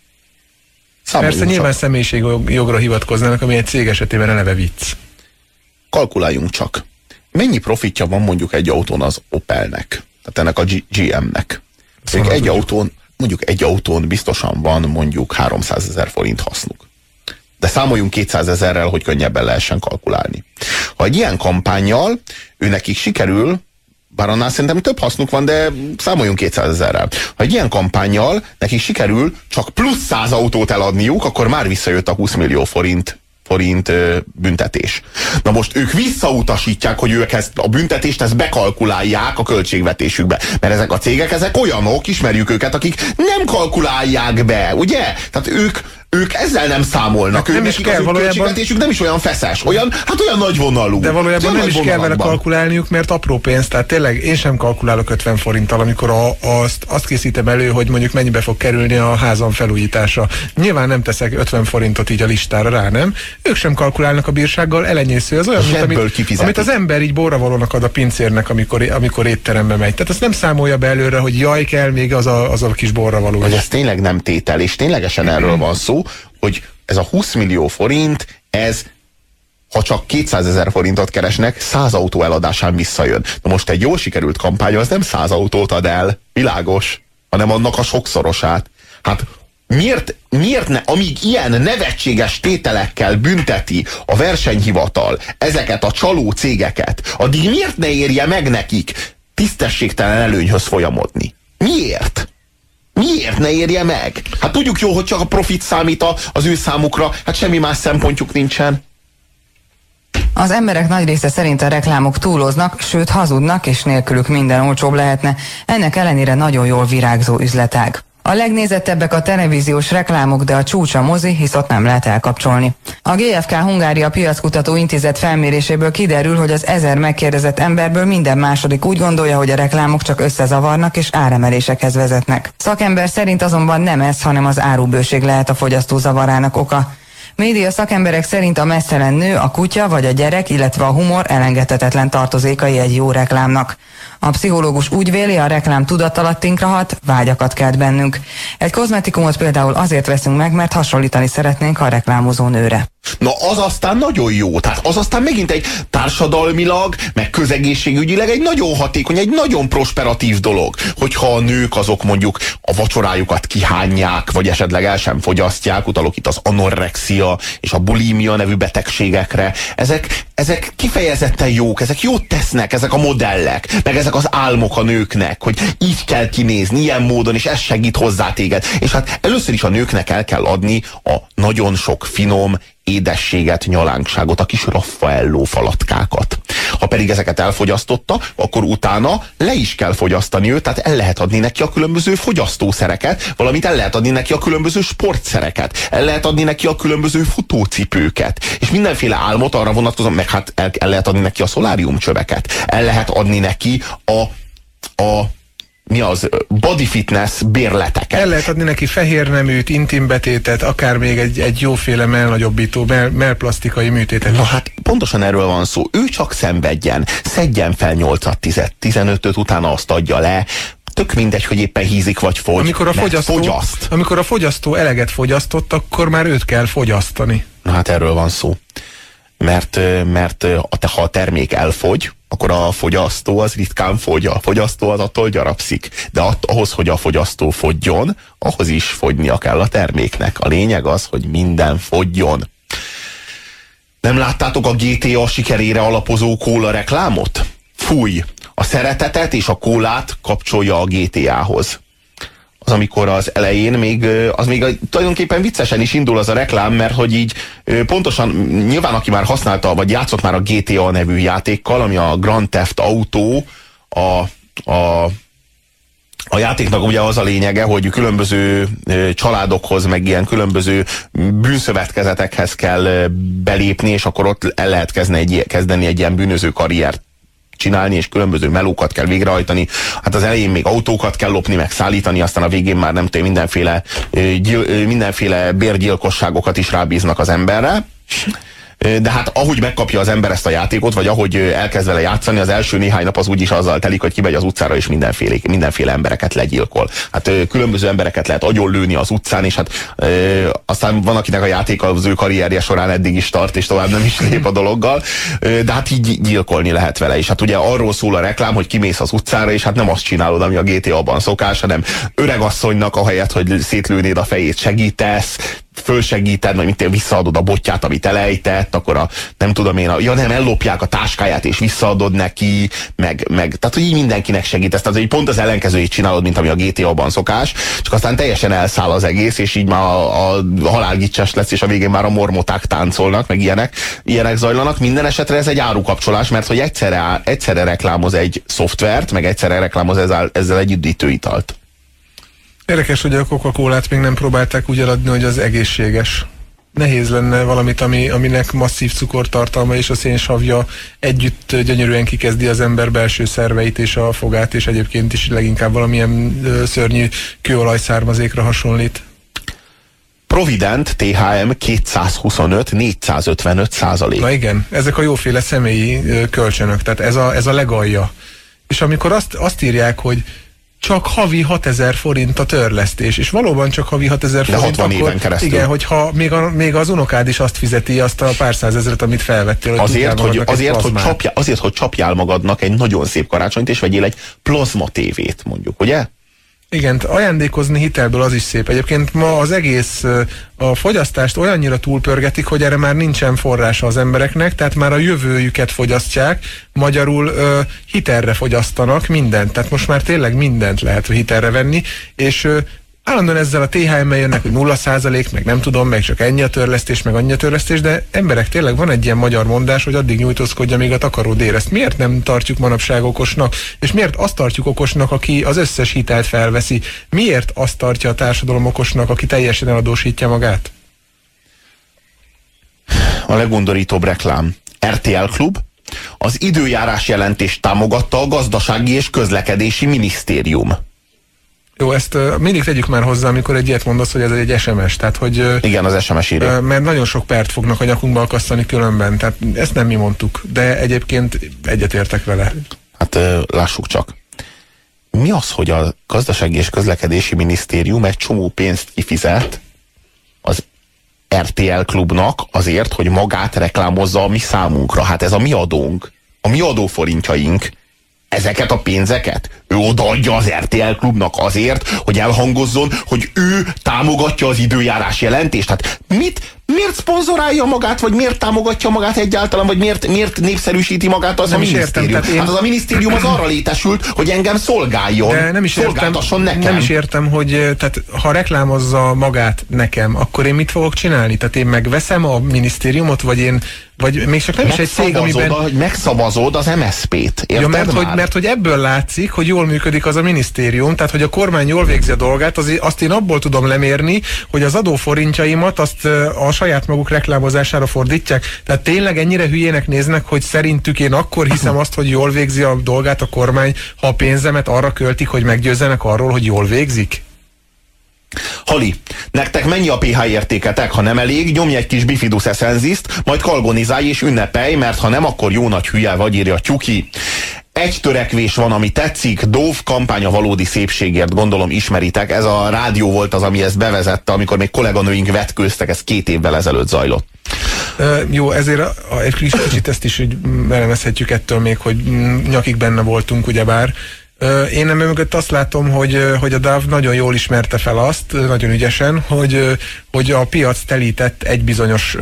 Persze nyilván személyiségjogra hivatkoznának, ami egy cég esetében eleve vicc. Kalkuláljunk csak. Mennyi profitja van mondjuk egy autón az Opelnek? Tehát ennek a GM-nek. Mondjuk egy autón biztosan van mondjuk 300 000 forint hasznuk. De számoljunk 200 000-rel, hogy könnyebben lehessen kalkulálni. Ha egy ilyen kampánnyal nekik sikerül, bár annál szerintem több hasznuk van, de számoljunk 200 000-rel. Ha egy ilyen kampánnyal nekik sikerül csak plusz 100 autót eladniuk, akkor már visszajött a 20 millió forint büntetés. Na most ők visszautasítják, hogy ők ezt a büntetést bekalkulálják a költségvetésükbe. Mert ezek a cégek, ezek olyanok, ismerjük őket, akik nem kalkulálják be, ugye? Tehát ők ezzel nem számolnak. Nem is kell, költségvetésük nem is olyan feszes, olyan nagyvonalú. De valójában nem is kell vele kalkulálniuk, mert apró pénz. Tehát tényleg én sem kalkulálok 50 forinttal, amikor azt készítem elő, hogy mondjuk mennyibe fog kerülni a házam felújítása. Nyilván nem teszek 50 forintot így a listára rá, nem? Ők sem kalkulálnak a bírsággal, elenyésző. Az olyan, amit az ember így borravalónak ad a pincérnek, amikor étterembe megy. Tehát azt nem számolja be előre, hogy jaj, kell még az a kis borravaló. Hogy ez tényleg nem tétel, és ténylegesen erről van szó, hogy ez a 20 millió forint, ez, ha csak 200 000 forintot keresnek, 100 autó eladásán visszajön. Na most egy jól sikerült kampány, az nem 100 autót ad el, világos, hanem annak a sokszorosát. Hát miért ne, amíg ilyen nevetséges tételekkel bünteti a versenyhivatal ezeket a csaló cégeket, addig miért ne érje meg nekik tisztességtelen előnyhöz folyamodni? Miért? Miért ne érje meg? Hát tudjuk jó, hogy csak a profit számít az ő számukra, hát semmi más szempontjuk nincsen. Az emberek nagy része szerint a reklámok túloznak, sőt hazudnak, és nélkülük minden olcsóbb lehetne. Ennek ellenére nagyon jól virágzó üzletág. A legnézettebbek a televíziós reklámok, de a csúcs a mozi, hisz ott nem lehet elkapcsolni. A GfK Hungária Piackutató Intézet felméréséből kiderül, hogy az 1000 megkérdezett emberből minden második úgy gondolja, hogy a reklámok csak összezavarnak és áremelésekhez vezetnek. Szakember szerint azonban nem ez, hanem az árubőség lehet a fogyasztó zavarának oka. Média szakemberek szerint a meztelen nő, a kutya vagy a gyerek, illetve a humor elengedhetetlen tartozékai egy jó reklámnak. A pszichológus úgy véli, a reklám tudatalattinkra hat, vágyakat kelt bennünk. Egy kozmetikumot például azért veszünk meg, mert hasonlítani szeretnénk a reklámozó nőre. Na az aztán nagyon jó, tehát az aztán megint egy társadalmilag, meg közegészségügyileg egy nagyon hatékony, egy nagyon prosperatív dolog, hogyha a nők azok mondjuk a vacsorájukat kihányják, vagy esetleg el sem fogyasztják, utalok itt az anorexia és a bulimia nevű betegségekre. Ezek kifejezetten jók, ezek jót tesznek, ezek a modellek, meg ezek az álmok a nőknek, hogy így kell kinézni, ilyen módon, és ez segít hozzá téged. És hát először is a nőknek el kell adni a nagyon sok finom édességet, nyalánkságot, a kis Raffaello falatkákat. Ha pedig ezeket elfogyasztotta, akkor utána le is kell fogyasztani őt, tehát el lehet adni neki a különböző fogyasztószereket, valamint el lehet adni neki a különböző sportszereket, el lehet adni neki a különböző futócipőket, és mindenféle álmot arra vonatkozom, meg hát el lehet adni neki a szoláriumcsöveket, el lehet adni neki mi az? Body fitness bérleteket. El lehet adni neki fehérneműt, intimbetétet, akár még egy jóféle mellnagyobbító, mellplasztikai műtétet. Na hát pontosan erről van szó. Ő csak szenvedjen, szedjen fel 8-10-15-öt, utána azt adja le. Tök mindegy, hogy éppen hízik vagy fogy. Amikor a fogyasztó eleget fogyasztott, akkor már őt kell fogyasztani. Na hát erről van szó. Mert ha a termék elfogy, akkor a fogyasztó az ritkán fogy. A fogyasztó az attól gyarapszik. De ahhoz, hogy a fogyasztó fogyjon, ahhoz is fogynia kell a terméknek. A lényeg az, hogy minden fogyjon. Nem láttátok a GTA sikerére alapozó kóla reklámot? Fúj! A szeretetet és a kólát kapcsolja a GTA-hoz. Az, amikor az elején még tulajdonképpen viccesen is indul az a reklám, mert hogy így pontosan, nyilván aki már használta, vagy játszott már a GTA nevű játékkal, ami a Grand Theft Auto, a játéknak ugye az a lényege, hogy különböző családokhoz, meg ilyen különböző bűnszövetkezetekhez kell belépni, és akkor ott el lehet kezdeni egy ilyen bűnöző karriert csinálni, és különböző melókat kell végrehajtani. Hát az elején még autókat kell lopni, meg szállítani, aztán a végén már nem tudom, mindenféle bérgyilkosságokat is rábíznak az emberre. De hát ahogy megkapja az ember ezt a játékot, vagy ahogy elkezd vele játszani, az első néhány nap az úgyis azzal telik, hogy kimegy az utcára, és mindenféle embereket legyilkol. Hát különböző embereket lehet agyonlőni az utcán, és hát aztán van, akinek a játék az ő karrierje során eddig is tart, és tovább nem is lép a dologgal, de hát így gyilkolni lehet vele. És hát ugye arról szól a reklám, hogy kimész az utcára, és hát nem azt csinálod, ami a GTA-ban szokás, hanem öregasszonynak ahelyett, hogy szétlőnéd a fejét, segítesz, fölsegíted, vagy mint visszaadod a botját, amit elejtett, akkor nem tudom én, ellopják a táskáját, és visszaadod neki, meg tehát, hogy így mindenkinek segítesz. Tehát, hogy pont az ellenkezőjét csinálod, mint ami a GTA-ban szokás, csak aztán teljesen elszáll az egész, és így már a halálgicses lesz, és a végén már a mormoták táncolnak, meg ilyenek zajlanak. Minden esetre ez egy árukapcsolás, mert hogy egyszerre reklámoz egy szoftvert, meg egyszerre reklámoz ezzel egy üdítőitalt. Érdekes, hogy a Coca-Colát még nem próbálták úgy eladni, hogy az egészséges. Nehéz lenne valamit, aminek masszív cukortartalma és a szénsavja együtt gyönyörűen kikezdi az ember belső szerveit és a fogát, és egyébként is leginkább valamilyen szörnyű kőolajszármazékra hasonlít. Provident THM 225-455%. Na igen, ezek a jóféle személyi kölcsönök, tehát ez a legalja. És amikor azt írják, hogy csak havi 6000 forint a törlesztés, és valóban csak havi 6000 forint, 60 éven keresztül. Igen, hogyha még az unokád is azt fizeti, azt a pár százezret, amit felvettél. Azért, hogy csapjál magadnak egy nagyon szép karácsonyt, és vegyél egy plazma tévét, mondjuk, ugye? Igen, ajándékozni hitelből az is szép. Egyébként ma az egész a fogyasztást olyannyira túlpörgetik, hogy erre már nincsen forrása az embereknek, tehát már a jövőjüket fogyasztják, magyarul hitelre fogyasztanak mindent, tehát most már tényleg mindent lehet hitelre venni, és állandóan ezzel a THM-mel jönnek, hogy 0%, meg nem tudom, meg csak ennyi a törlesztés, meg annyi a törlesztés, de emberek, tényleg van egy ilyen magyar mondás, hogy addig nyújtózkodja, még a takaród ér. Ezt miért nem tartjuk manapság okosnak? És miért azt tartjuk okosnak, aki az összes hitelt felveszi? Miért azt tartja a társadalom okosnak, aki teljesen eladósítja magát? A legundorítóbb reklám. RTL Klub. Az időjárás jelentést támogatta a Gazdasági és Közlekedési Minisztérium. Jó, ezt mindig tegyük már hozzá, amikor egy ilyet mondasz, hogy ez egy SMS, tehát hogy... Igen, az SMS írja. Mert nagyon sok pert fognak a nyakunkba akasztani különben, tehát ezt nem mi mondtuk, de egyébként egyetértek vele. Hát lássuk csak. Mi az, hogy a Gazdasági és Közlekedési Minisztérium egy csomó pénzt kifizet az RTL Klubnak azért, hogy magát reklámozza a mi számunkra. Hát ez a mi adónk, a mi adóforintjaink. Ezeket a pénzeket ő odaadja az RTL Klubnak azért, hogy elhangozzon, hogy ő támogatja az időjárás jelentést. Hát miért szponzorálja magát, vagy miért támogatja magát egyáltalán, vagy miért népszerűsíti magát az nem a minisztérium? Értem, hát az a minisztérium az arra létesült, hogy engem szolgáljon. De nem is szolgáltasson nekem. Nem is értem, hogy tehát, ha reklámozza magát nekem, akkor én mit fogok csinálni? Tehát én megveszem a minisztériumot, vagy még csak nem is egy cég, amiben... Hogy megszavazod az MSZP-t. Ja, mert hogy ebből látszik, hogy jól működik az a minisztérium, tehát hogy a kormány jól végzi a dolgát, azt én abból tudom lemérni, hogy az adóforintjaimat azt a saját maguk reklámozására fordítják. Tehát tényleg ennyire hülyének néznek, hogy szerintük én akkor hiszem azt, hogy jól végzi a dolgát a kormány, ha a pénzemet arra költik, hogy meggyőzzenek arról, hogy jól végzik? Hali, nektek mennyi a pH értéketek? Ha nem elég, nyomj egy kis bifidus eszenziszt, majd kalgonizálj és ünnepelj, mert ha nem, akkor jó nagy hülye vagy, írja Tyuki. Egy törekvés van, ami tetszik, Dove kampány a valódi szépségért, gondolom ismeritek. Ez a rádió volt az, ami ezt bevezette, amikor még kolléganőink vetkőztek, ez 2 évvel ezelőtt zajlott. Jó, ezért egy kicsit ezt is elemezhetjük ettől még, hogy nyakig benne voltunk, ugyebár. Én nem mögött azt látom, hogy a Dove nagyon jól ismerte fel azt, nagyon ügyesen, hogy a piac telített egy bizonyos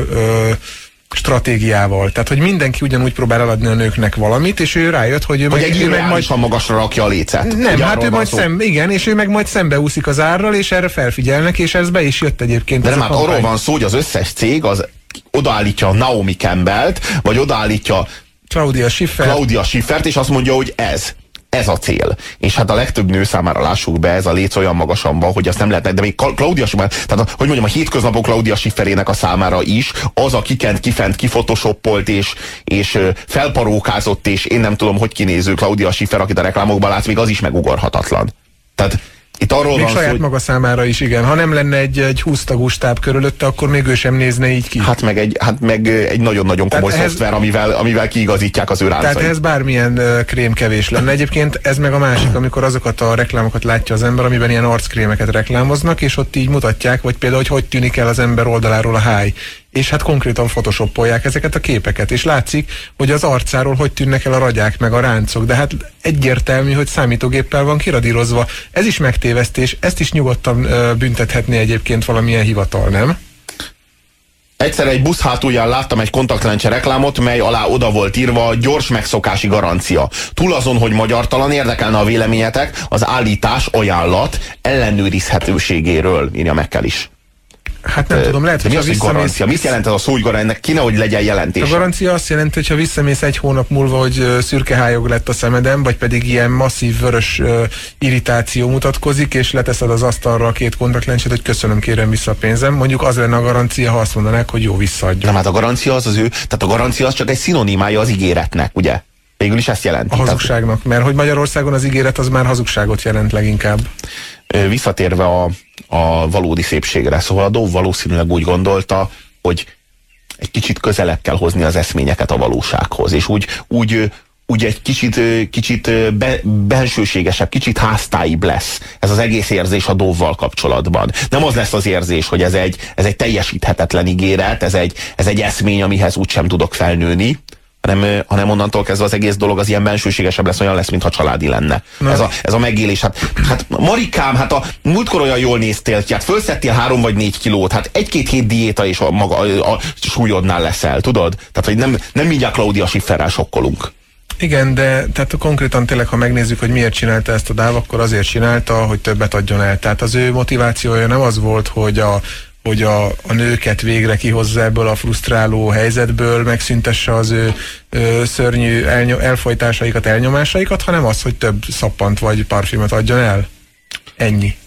stratégiával. Tehát, hogy mindenki ugyanúgy próbál eladni a nőknek valamit, és ő rájött, hogy ő meg majd magasra rakja a lécet. Nem, hát ő majd igen, és ő meg majd szembeúszik az árral, és erre felfigyelnek, és ez be is jött egyébként. De nem, hát arról van szó, hogy az összes cég az odaállítja Naomi Campbellt, vagy odaállítja Claudia Schiffert, és azt mondja, hogy ez a cél. És hát a legtöbb nő számára, lássuk be, ez a léc olyan magasan van, hogy azt nem lehetne, de még Claudia Schiffer, tehát hogy mondjam, a hétköznapok Claudia Schifferének a számára is, az a kifent, kifotosoppolt és felparókázott, és én nem tudom, hogy kinéző Claudia Schiffer, akit a reklámokban látsz, még az is megugorhatatlan. Tehát itt arról még van saját szó, maga számára is, igen. Ha nem lenne egy 20 tagú stáb körülötte, akkor még ő sem nézne így ki. Hát meg egy nagyon-nagyon komoly szoftver, amivel kiigazítják az ő ráncait. Tehát ez bármilyen krém kevés lenne. Egyébként ez meg a másik, amikor azokat a reklámokat látja az ember, amiben ilyen arckrémeket reklámoznak, és ott így mutatják, vagy például, hogy tűnik el az ember oldaláról a háj. És hát konkrétan photoshopolják ezeket a képeket, és látszik, hogy az arcáról hogy tűnnek el a ragyák, meg a ráncok, de hát egyértelmű, hogy számítógéppel van kiradírozva. Ez is megtévesztés, ezt is nyugodtan büntethetné egyébként valamilyen hivatal, nem? Egyszer egy busz hátulján láttam egy kontaktlencse reklámot, mely alá oda volt írva gyors megszokási garancia. Túl azon, hogy magyartalan, érdekelne a véleményetek az állítás ajánlat ellenőrizhetőségéről, írja Mekkel is. Hát nem tudom, lehet, hogy visszamész... Garancia? Mit jelent ez a szó, hogy ennek kéne, hogy legyen jelentése? A garancia azt jelenti, hogy ha visszamész egy hónap múlva, hogy szürkehályog lett a szemedem, vagy pedig ilyen masszív vörös irritáció mutatkozik, és leteszed az asztalra a 2 kontaktlencset, hogy köszönöm, kérem vissza a pénzem. Mondjuk az lenne a garancia, ha azt mondanák, hogy jó, visszaadja. Nem, hát a garancia tehát a garancia az csak egy szinonimája az ígéretnek, ugye? Végül is ezt jelenti. A hazugságnak, mert hogy Magyarországon az ígéret az már hazugságot jelent leginkább. Visszatérve a valódi szépségre, szóval a Dove valószínűleg úgy gondolta, hogy egy kicsit közelebb kell hozni az eszményeket a valósághoz, és úgy egy kicsit bensőségesebb, kicsit háztáibb lesz ez az egész érzés a Dove-val kapcsolatban. Nem az lesz az érzés, hogy ez egy teljesíthetetlen ígéret, ez egy eszmény, amihez úgysem tudok felnőni, hanem onnantól kezdve az egész dolog az ilyen bensőségesebb lesz, olyan lesz, mintha családi lenne. Ez a megélés. Hát Marikám, hát a múltkor olyan jól néztél, hát fölszedtél 3 vagy 4 kilót, hát 1-2 hét diéta és a súlyodnál leszel, tudod? Tehát, hogy nem mindjárt Claudia Schifferrel sokkolunk. Igen, de tehát konkrétan tényleg, ha megnézzük, hogy miért csinálta ezt a Dove, akkor azért csinálta, hogy többet adjon el. Tehát az ő motivációja nem az volt, hogy a nőket végre kihozza ebből a frusztráló helyzetből, megszüntesse az ő szörnyű elfojtásaikat, elnyomásaikat, hanem az, hogy több szappant vagy parfümöt adjon el. Ennyi.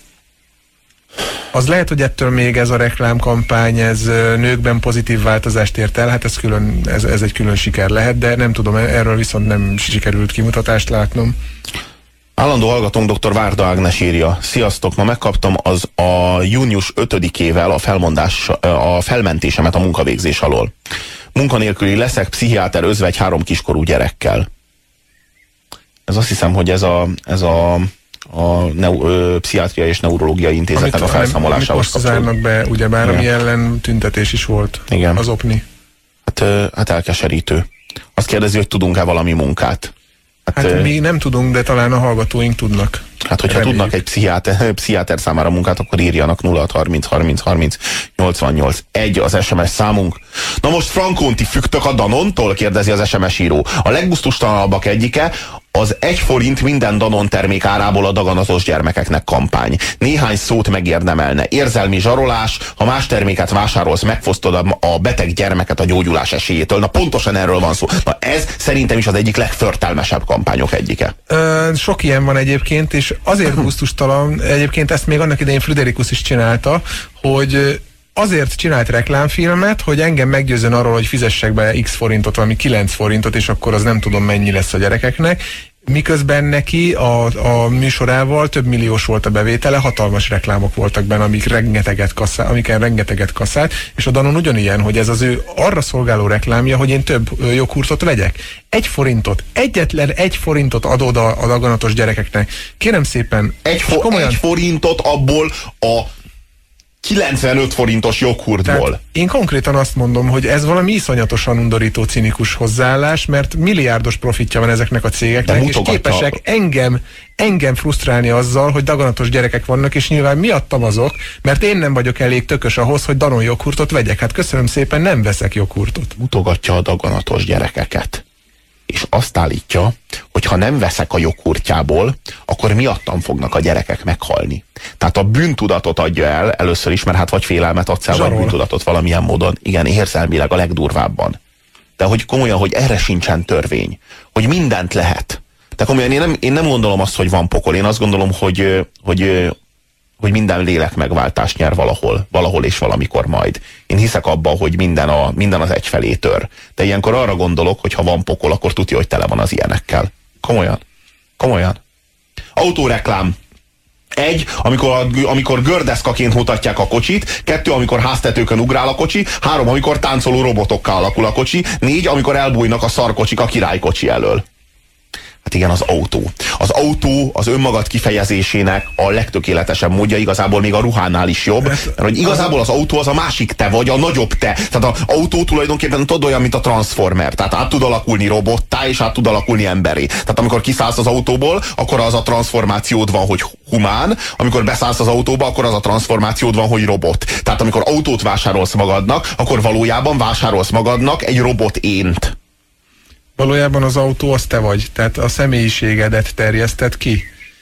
Az lehet, hogy ettől még ez a reklámkampány, ez nőkben pozitív változást ért el, hát ez egy külön siker lehet, de nem tudom, erről viszont nem sikerült kimutatást látnom. Állandó hallgatónk dr. Várda Ágnes írja: sziasztok, ma megkaptam a június 5-ével a felmentésemet a munkavégzés alól. Munkanélküli leszek, pszichiáter özvegy 3 kiskorú gyerekkel. Ez azt hiszem, hogy ez a pszichiátriai és neurológiai intézetnek a felszámolásával most zárnak be, ugyebár, ami ellen tüntetés is volt. Igen. Az OPNI. Hát elkeserítő. Azt kérdezi, hogy tudunk-e valami munkát? Hát mi nem tudunk, de talán a hallgatóink tudnak. Hát, hogyha tudnak egy pszichiáter számára munkát, akkor írjanak 0630 30 30 88 1 az SMS számunk. Na most Frankón, ti függtök a Danontól? Kérdezi az SMS író. A leggusztustalanabbak egyike az 1 forint minden Danon termék árából a daganatos gyermekeknek kampány. Néhány szót megérdemelne. Érzelmi zsarolás, ha más terméket vásárolsz, megfosztod a beteg gyermeket a gyógyulás esélyétől. Na pontosan erről van szó. Na ez szerintem is az egyik legförtelmesebb kampányok egyike. Sok ilyen van egyébként, és azért gusztustalan, egyébként ezt még annak idején Friderikus is csinálta, hogy azért csinált reklámfilmet, hogy engem meggyőzön arról, hogy fizessek be X forintot, valami 9 forintot, és akkor az nem tudom mennyi lesz a gyerekeknek. Miközben neki a műsorával több milliós volt a bevétele, hatalmas reklámok voltak benne, amiken rengeteget kaszált, és a Danon ugyanilyen, hogy ez az ő arra szolgáló reklámja, hogy én több joghurtot vegyek. 1 forintot, egyetlen 1 forintot adod a daganatos gyerekeknek. Kérem szépen, egy forintot abból a 95 forintos joghurtból. Tehát én konkrétan azt mondom, hogy ez valami iszonyatosan undorító, cinikus hozzáállás, mert milliárdos profitja van ezeknek a cégeknek, és képesek engem frusztrálni azzal, hogy daganatos gyerekek vannak, és nyilván miattam azok, mert én nem vagyok elég tökös ahhoz, hogy Danon joghurtot vegyek. Hát köszönöm szépen, nem veszek joghurtot. Mutogatja a daganatos gyerekeket. És azt állítja, hogy ha nem veszek a joghurtjából, akkor miattam fognak a gyerekek meghalni. Tehát a bűntudatot adja el először is, mert hát vagy félelmet adsz el, vagy bűntudatot valamilyen módon. Igen, érzelmileg a legdurvábban. De hogy komolyan, hogy erre sincsen törvény. Hogy mindent lehet. De komolyan én nem gondolom azt, hogy van pokol. Én azt gondolom, hogy minden lélek megváltást nyer valahol és valamikor majd. Én hiszek abba, hogy minden az egyfelé tör. De ilyenkor arra gondolok, hogy ha van pokol, akkor tudja, hogy tele van az ilyenekkel. Komolyan. Autóreklám. 1, amikor gördeszkaként mutatják a kocsit, 2, amikor háztetőkön ugrál a kocsi, 3, amikor táncoló robotokká alakul a kocsi, 4, amikor elbújnak a szarkocsik a királykocsi elől. Hát igen, az autó. Az autó az önmagad kifejezésének a legtökéletesebb módja, igazából még a ruhánál is jobb, mert hogy igazából az autó az a másik te vagy, a nagyobb te. Tehát az autó tulajdonképpen tudod olyan, mint a Transformer. Tehát át tud alakulni robottá, és át tud alakulni emberé. Tehát amikor kiszállsz az autóból, akkor az a transformációd van, hogy humán, amikor beszállsz az autóba, akkor az a transformációd van, hogy robot. Tehát amikor autót vásárolsz magadnak, akkor valójában vásárolsz magadnak egy robot ént. Valójában az autó az te vagy, tehát a személyiségedet terjeszted ki.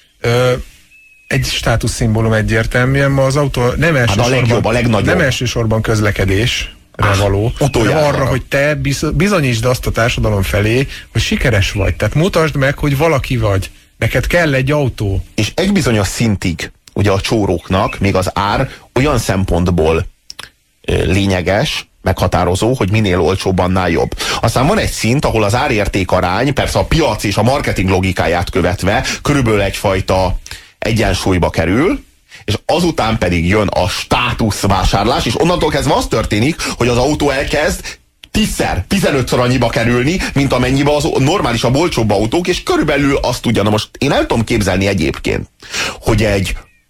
Egy státuszszimbólum egyértelműen, ma az autó nem elsősorban közlekedésre való, hanem arra, hogy te bizonyítsd azt a társadalom felé, hogy sikeres vagy. Tehát mutasd meg, hogy valaki vagy. Neked kell egy autó. És egy bizonyos szintig, ugye a csóróknak még az ár olyan szempontból lényeges, meghatározó, hogy minél olcsóbb, annál jobb. Aztán van egy szint, ahol az árérték arány, persze a piac és a marketing logikáját követve körülbelül egyfajta egyensúlyba kerül, és azután pedig jön a státuszvásárlás, és onnantól kezdve az történik, hogy az autó elkezd 10-15-ször annyiba kerülni, mint amennyibe az normálisabb, olcsóbb autók, és körülbelül azt tudja, na most én el tudom képzelni egyébként, hogy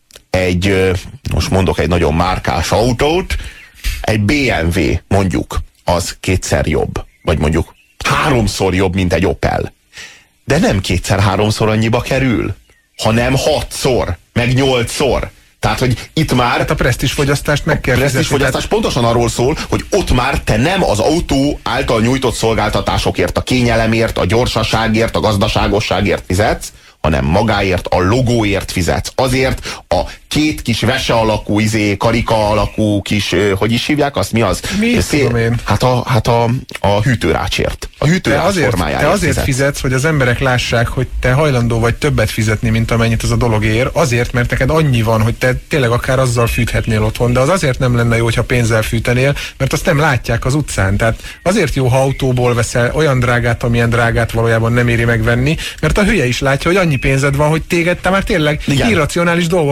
most mondok egy nagyon márkás autót, egy BMW mondjuk, az 2-szer jobb, vagy mondjuk 3-szor jobb, mint egy Opel. De nem 2-3-szor annyiba kerül, hanem 6-szor, meg 8-szor. Tehát, hogy itt már... Hát a presztízsfogyasztást meg kell fizetni. A presztízsfogyasztás pontosan arról szól, hogy ott már te nem az autó által nyújtott szolgáltatásokért, a kényelemért, a gyorsaságért, a gazdaságosságért fizetsz, hanem magáért, a logóért fizetsz. Azért a 2 kis vese alakú, karika alakú kis, hogy is hívják azt? Mi az? Tudom én. Hát a hűtőrácsért. A hűtőrács formájáért te azért fizetsz, hogy az emberek lássák, hogy te hajlandó vagy többet fizetni, mint amennyit az a dolog ér. Azért, mert neked annyi van, hogy te tényleg akár azzal fűthetnél otthon, de az azért nem lenne jó, hogyha pénzzel fűtenél, mert azt nem látják az utcán. Tehát azért jó, ha autóból veszel olyan drágát, amilyen drágát valójában nem éri megvenni, mert a hülye is látja, hogy annyi pénzed van, hogy te már tényleg irracionális dolgokra tudod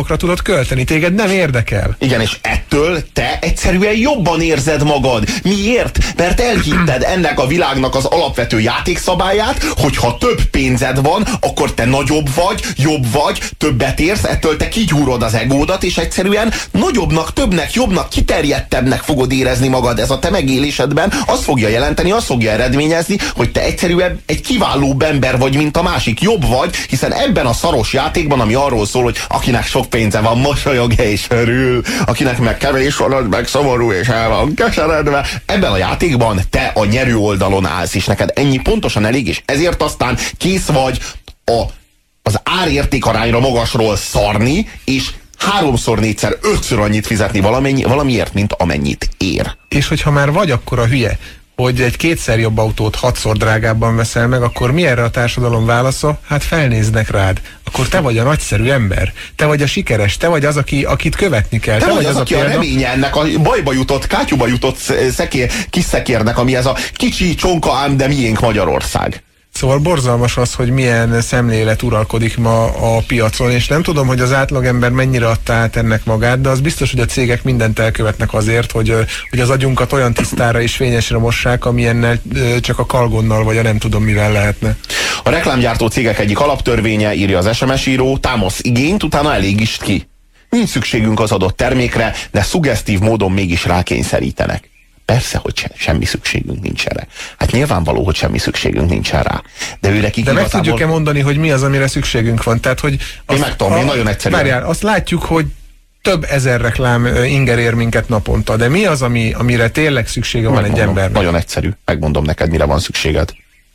költeni, téged nem érdekel. Igen, és ettől te egyszerűen jobban érzed magad. Miért? Mert elhitted ennek a világnak az alapvető játékszabályát, hogy ha több pénzed van, akkor te nagyobb vagy, jobb vagy, többet érsz, ettől te kigyúrod az egódat, és egyszerűen nagyobbnak, többnek, jobbnak, kiterjedtebbnek fogod érezni magad. Ez a te megélésedben azt fogja jelenteni, azt fogja eredményezni, hogy te egyszerűen egy kiválóbb ember vagy, mint a másik. Jobb vagy, hiszen ebben a szaros játékban, ami arról szól, hogy akinek sok pénze van, mosolyog és örül, akinek meg kevés van, az meg szomorú és el van keseredve. Ebben a játékban te a nyerő oldalon állsz, és neked ennyi pontosan elég, és ezért aztán kész vagy az árértékarányra magasról szarni, és 3-szor, 4-szer, 5-ször annyit fizetni valamiért, mint amennyit ér. És hogyha már vagy akkora hülye, hogy egy 2-szer jobb autót 6-szor drágábban veszel meg, akkor mi erre a társadalom válasza? Hát felnéznek rád. Akkor te vagy a nagyszerű ember. Te vagy a sikeres. Te vagy az, akit követni kell. Te vagy az, aki a reménye ennek a bajba jutott, kátyúba jutott kis szekérnek, ami ez a kicsi csonka ám, de miénk Magyarország. Szóval borzalmas az, hogy milyen szemlélet uralkodik ma a piacon, és nem tudom, hogy az átlagember mennyire adta át ennek magát, de az biztos, hogy a cégek mindent elkövetnek azért, hogy az agyunkat olyan tisztára és fényesre mossák, amilyennel csak a kalgonnal, vagy a nem tudom mivel lehetne. A reklámgyártó cégek egyik alaptörvénye, írja az SMS író, támasz igényt, utána elégítsd ki. Nincs szükségünk az adott termékre, de szuggesztív módon mégis rákényszerítenek. Persze, hogy semmi szükségünk nincs erre. Hát nyilvánvaló, hogy semmi szükségünk nincsen rá. De őnek igazából... meg tudjuk-e mondani, hogy mi az, amire szükségünk van? Tehát, hogy én meg tudom, én nagyon egyszerűen. Várjál, azt látjuk, hogy több ezer reklám inger ér minket naponta, de mi az, amire tényleg szüksége van egy embernek? Nagyon egyszerű. Megmondom neked, mire van szükséged.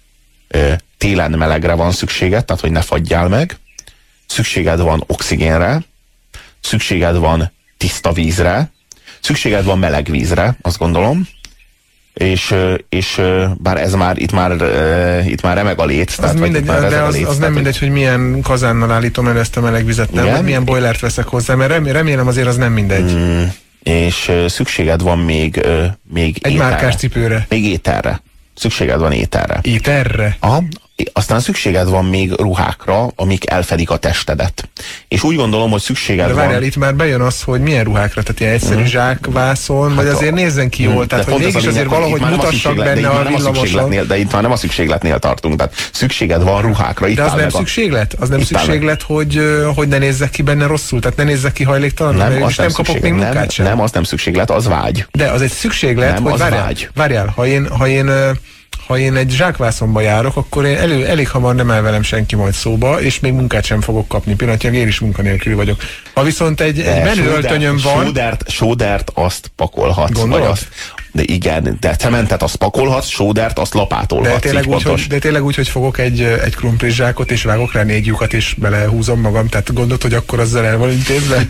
Télen melegre van szükséged, tehát hogy ne fagyjál meg. Szükséged van oxigénre. Szükséged van tiszta vízre. Szükséged van meleg vízre, azt gondolom, és bár ez már itt már remeg a léc. Az mindegy, de az nem mindegy, hogy milyen kazánnal állítom el ezt a meleg vizet, nem? Vagy milyen boilert veszek hozzá, mert remélem azért az nem mindegy. És szükséged van még egy ételre. Márkás cipőre. Még ételre. Szükséged van ételre. Ételre? Aha. Aztán szükséged van még ruhákra, amik elfedik a testedet. És úgy gondolom, hogy szükséged van... De várjál, itt már bejön az, hogy milyen ruhákra, tehát ilyen egyszerű zsákvászon, vagy azért nézzen ki jól, tehát hogy mégis azért valahogy mutassak benne a villamoson. De itt már nem a szükségletnél tartunk, tehát szükséged van ruhákra. De az nem szükséglet? Az nem szükséglet, hogy ne nézzek ki benne rosszul, tehát ne nézzek ki hajléktalanul, és nem kapok még munkát sem? Nem, az nem szükséglet, az vágy. De az egy szükséglet, hogy várjál, ha én egy zsákvászonba járok, akkor én elég hamar nem áll velem senki majd szóba, és még munkát sem fogok kapni. Pillanatnyilag én is munkanélkül vagyok. Ha viszont egy menő öltönyöm van... Sódert azt pakolhatsz. Gondolod? De igen, de cementet azt pakolhatsz, sódert azt lapátolhatsz. De tényleg úgy, hogy fogok egy krumplis zsákot, és vágok rá 4 lyukat, és belehúzom magam. Tehát gondolod, hogy akkor azzal el van intézve?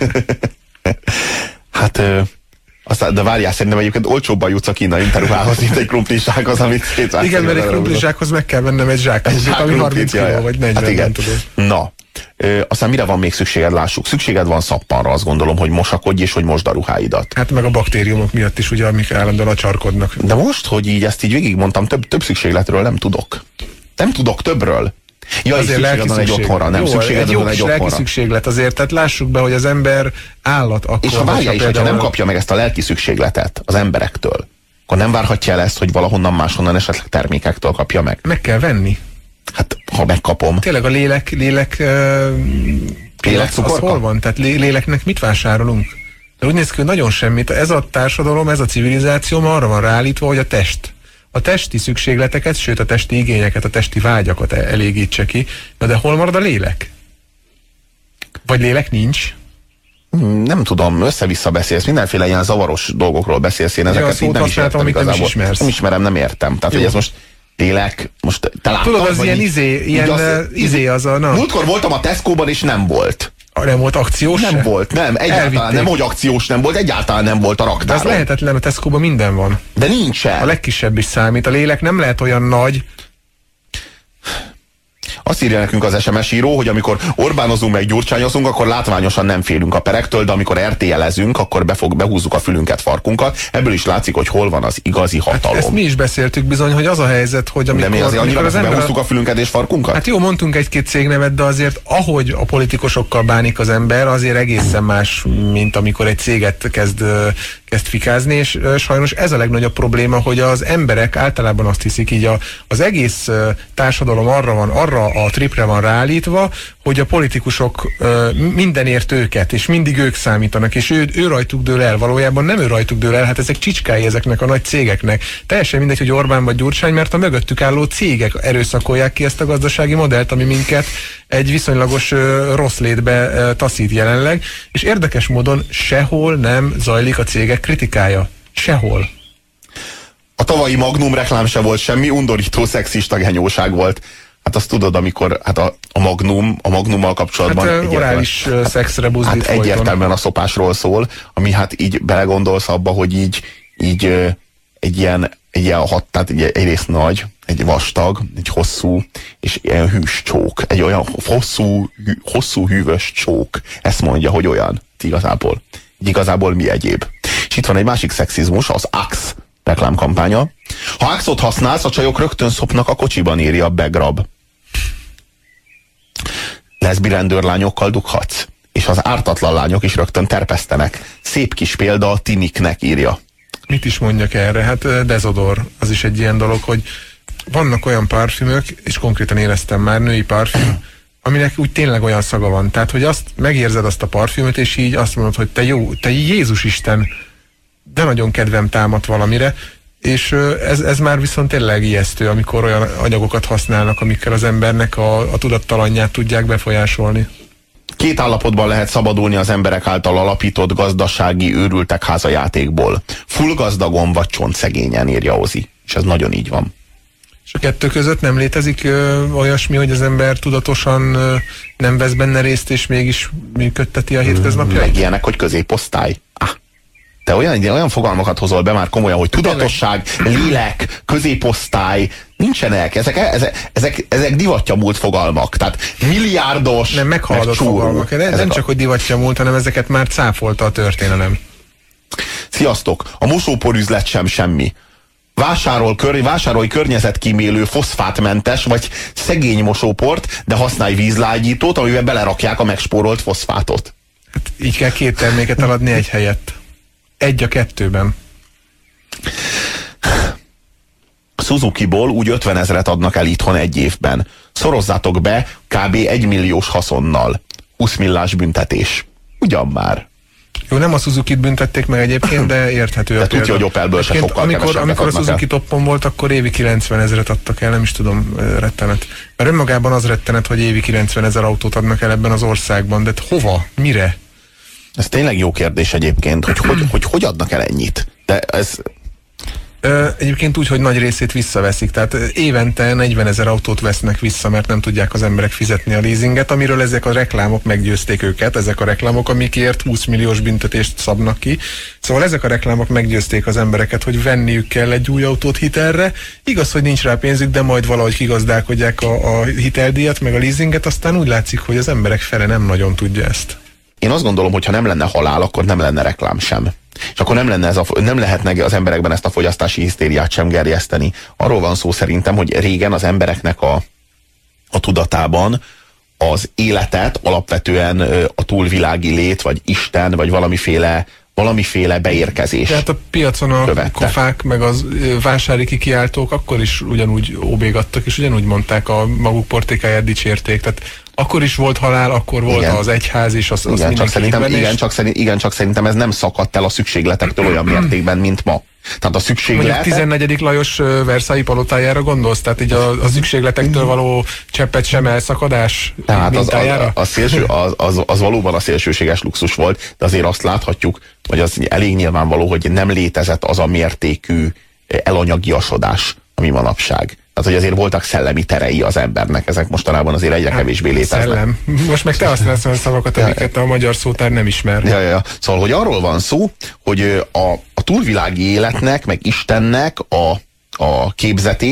Hát... de várjál, szerintem egyébként olcsóbban jutsz a kínai interruhához, mint egy krumplizsákhoz, amit 200. Igen, mert egy krumplizsákhoz meg kell vennem egy zsákot, ami 30 kiló, vagy 40, hát nem tudom. Na, aztán mire van még szükséged, lássuk. Szükséged van szappanra, azt gondolom, hogy mosakodj és hogy mosd a ruháidat. Hát meg a baktériumok miatt is, ugye, amik állandóan acsarkodnak. De most, hogy ezt így végigmondtam, több szükségletről nem tudok. Nem tudok többről. Ja, azért szükséged van egy otthonra, nem? Szükséged van egy otthonra. Lelki szükséglet azért, tehát lássuk be, hogy az ember állat akkor... És ha várja is, hogyha nem kapja meg ezt a lelki szükségletet az emberektől, akkor nem várhatja el ezt, hogy valahonnan máshonnan esetleg termékektől kapja meg. Meg kell venni. Hát, ha megkapom. Tényleg a lélek az hol van? Tehát léleknek mit vásárolunk? De úgy néz ki, hogy nagyon semmit. Ez a társadalom, ez a civilizáció arra van ráállítva, hogy a testi szükségleteket, sőt a testi igényeket, a testi vágyakat elégítse ki. De hol marad a lélek? Vagy lélek nincs? Nem tudom, össze-vissza beszélsz, mindenféle ilyen zavaros dolgokról beszélsz, én ezeket így nem is értem igazából. Nem ismerem, nem értem. Tehát, hogy ez most lélek, most te láttad? Tudod, az ilyen izé az a... Múltkor voltam a Tesco-ban, és nem volt. Nem volt akciós? Nem volt, nem. Egyáltalán nem, hogy akciós nem volt, egyáltalán nem volt a raktáron. De az lehetetlen, a Tesco-ban minden van. De nincsen. A legkisebb is számít. A lélek nem lehet olyan nagy. Azt írja nekünk az SMS író, hogy amikor Orbánozunk meg gyurcsányozunk, akkor látványosan nem félünk a perektől, de amikor RTL-ezünk, akkor behúzzuk a fülünket, farkunkat. Ebből is látszik, hogy hol van az igazi hatalom. Hát ezt mi is beszéltük bizony, hogy az a helyzet, hogy amikor... De mi azért annyira behúztuk a fülünket és farkunkat? Hát jó, mondtunk egy-két cégnevet, de azért ahogy a politikusokkal bánik az ember, azért egészen más, mint amikor egy céget kezd fikázni, és sajnos ez a legnagyobb probléma, hogy az emberek általában azt hiszik, így az egész társadalom arra a tripre van ráállítva, hogy a politikusok mindenért őket, és mindig ők számítanak, és ő rajtuk dől el. Valójában nem ő rajtuk dől el, hát ezek csicskái ezeknek a nagy cégeknek. Teljesen mindegy, hogy Orbán vagy Gyurcsány, mert a mögöttük álló cégek erőszakolják ki ezt a gazdasági modellt, ami minket egy viszonylagos rossz létbe taszít jelenleg, és érdekes módon sehol nem zajlik a cégek kritikája. Sehol. A tavalyi Magnum reklám se volt semmi, undorító szexista genyóság volt. Hát azt tudod, amikor hát a Magnummal kapcsolatban... Hát orális szexre buzdít hát egyértelműen a szopásról szól, ami hát így belegondolsz abba, hogy így egy ilyen tehát egyrészt nagy, egy vastag, egy hosszú, és ilyen hűs csók. Egy olyan hosszú hűvös csók. Ezt mondja, hogy olyan igazából mi egyéb. És itt van egy másik szexizmus, az Axe reklámkampánya. Ha Axe-ot használsz, a csajok rögtön szopnak a kocsiban, írja a Begrab. Leszbi rendőrlányokkal dughatsz, és az ártatlan lányok is rögtön terpesztenek. Szép kis példa a tiniknek, írja. Mit is mondjak erre? Hát dezodor, az is egy ilyen dolog, hogy vannak olyan parfümök, és konkrétan éreztem már, női parfüm, aminek úgy tényleg olyan szaga van. Tehát, hogy azt megérzed azt a parfümöt, és így azt mondod, hogy te Jézus Isten, de nagyon kedvem támadt valamire, és ez már viszont tényleg ijesztő, amikor olyan anyagokat használnak, amikkel az embernek a tudattalanját tudják befolyásolni. Két állapotban lehet szabadulni az emberek által alapított gazdasági őrültek házajátékból. Full gazdagon vagy csontszegényen, írja Ozi. És ez nagyon így van. És a kettő között nem létezik olyasmi, hogy az ember tudatosan nem vesz benne részt, és mégis működteti a hétköznapjait? Meg ilyenek, hogy középosztály. Te olyan fogalmakat hozol be már komolyan, hogy tudatosság, lélek, középosztály, nincsenek. Ezek divatja múlt fogalmak. Tehát milliárdos, nem meghaladott fogalmak. Nem csak, hogy divatja múlt, hanem ezeket már cáfolta a történelem. Sziasztok! A mosóporüzlet sem semmi. Vásárolj környezetkímélő, foszfátmentes vagy szegény mosóport, de használj vízlágyítót, amiben belerakják a megspórolt foszfátot. Hát így kell két terméket eladni egy helyett. Egy a kettőben. Suzuki-ból úgy 50 000 adnak el itthon egy évben. Szorozzátok be kb. 1 milliós haszonnal. 20 millás büntetés. Ugyan már. Jó, nem a Suzuki-t büntették meg egyébként, de érthető. De tudja, hogy Opelből se sokkal amikor a Suzuki toppon volt, akkor évi 90 000 adtak el, nem is tudom, rettenet. Mert önmagában az rettenet, hogy évi 90 000 autót adnak el ebben az országban, de hova? Mire? Ez tényleg jó kérdés egyébként, hogy adnak el ennyit. De ez... Egyébként úgy, hogy nagy részét visszaveszik, tehát évente 40 000 autót vesznek vissza, mert nem tudják az emberek fizetni a leasinget, amiről ezek a reklámok meggyőzték őket, ezek a reklámok, amikért 20 milliós büntetést szabnak ki. Szóval ezek a reklámok meggyőzték az embereket, hogy venniük kell egy új autót hitelre. Igaz, hogy nincs rá pénzük, de majd valahogy kigazdálkodják a hiteldíjat, meg a leasinget, aztán úgy látszik, hogy az emberek fele nem nagyon tudja ezt. Én azt gondolom, hogy ha nem lenne halál, akkor nem lenne reklám sem. És akkor nem lehetne az emberekben ezt a fogyasztási hisztériát sem gerjeszteni. Arról van szó szerintem, hogy régen az embereknek a tudatában az életet alapvetően a túlvilági lét, vagy Isten, vagy valamiféle beérkezés. Tehát a piacon a követte. kofák, meg az vásári kikiáltók akkor is ugyanúgy óbégattak, és ugyanúgy mondták, a maguk portékáját dicsérték. Tehát akkor is volt halál, akkor volt az egyház, és az csak szerintem ez nem szakadt el a szükségletektől olyan mértékben, mint ma. Tehát a szükséglet... Mondjuk 14. Lajos Versailles palotájára gondolsz? Tehát így a szükségletektől való cseppet sem elszakadás mintájára? Az valóban a szélsőséges luxus volt, de azért azt láthatjuk, hogy az elég nyilvánvaló, hogy nem létezett az a mértékű elanyagiasodás, ami manapság. Tehát, hogy azért voltak szellemi terei az embernek, ezek mostanában azért egyre kevésbé léteznek. Szellem. Most meg te használsz olyan szavakat, amiket a magyar szótár nem ismer. Ja. Szóval, hogy arról van szó, hogy a túlvilági életnek, meg Istennek a képzetét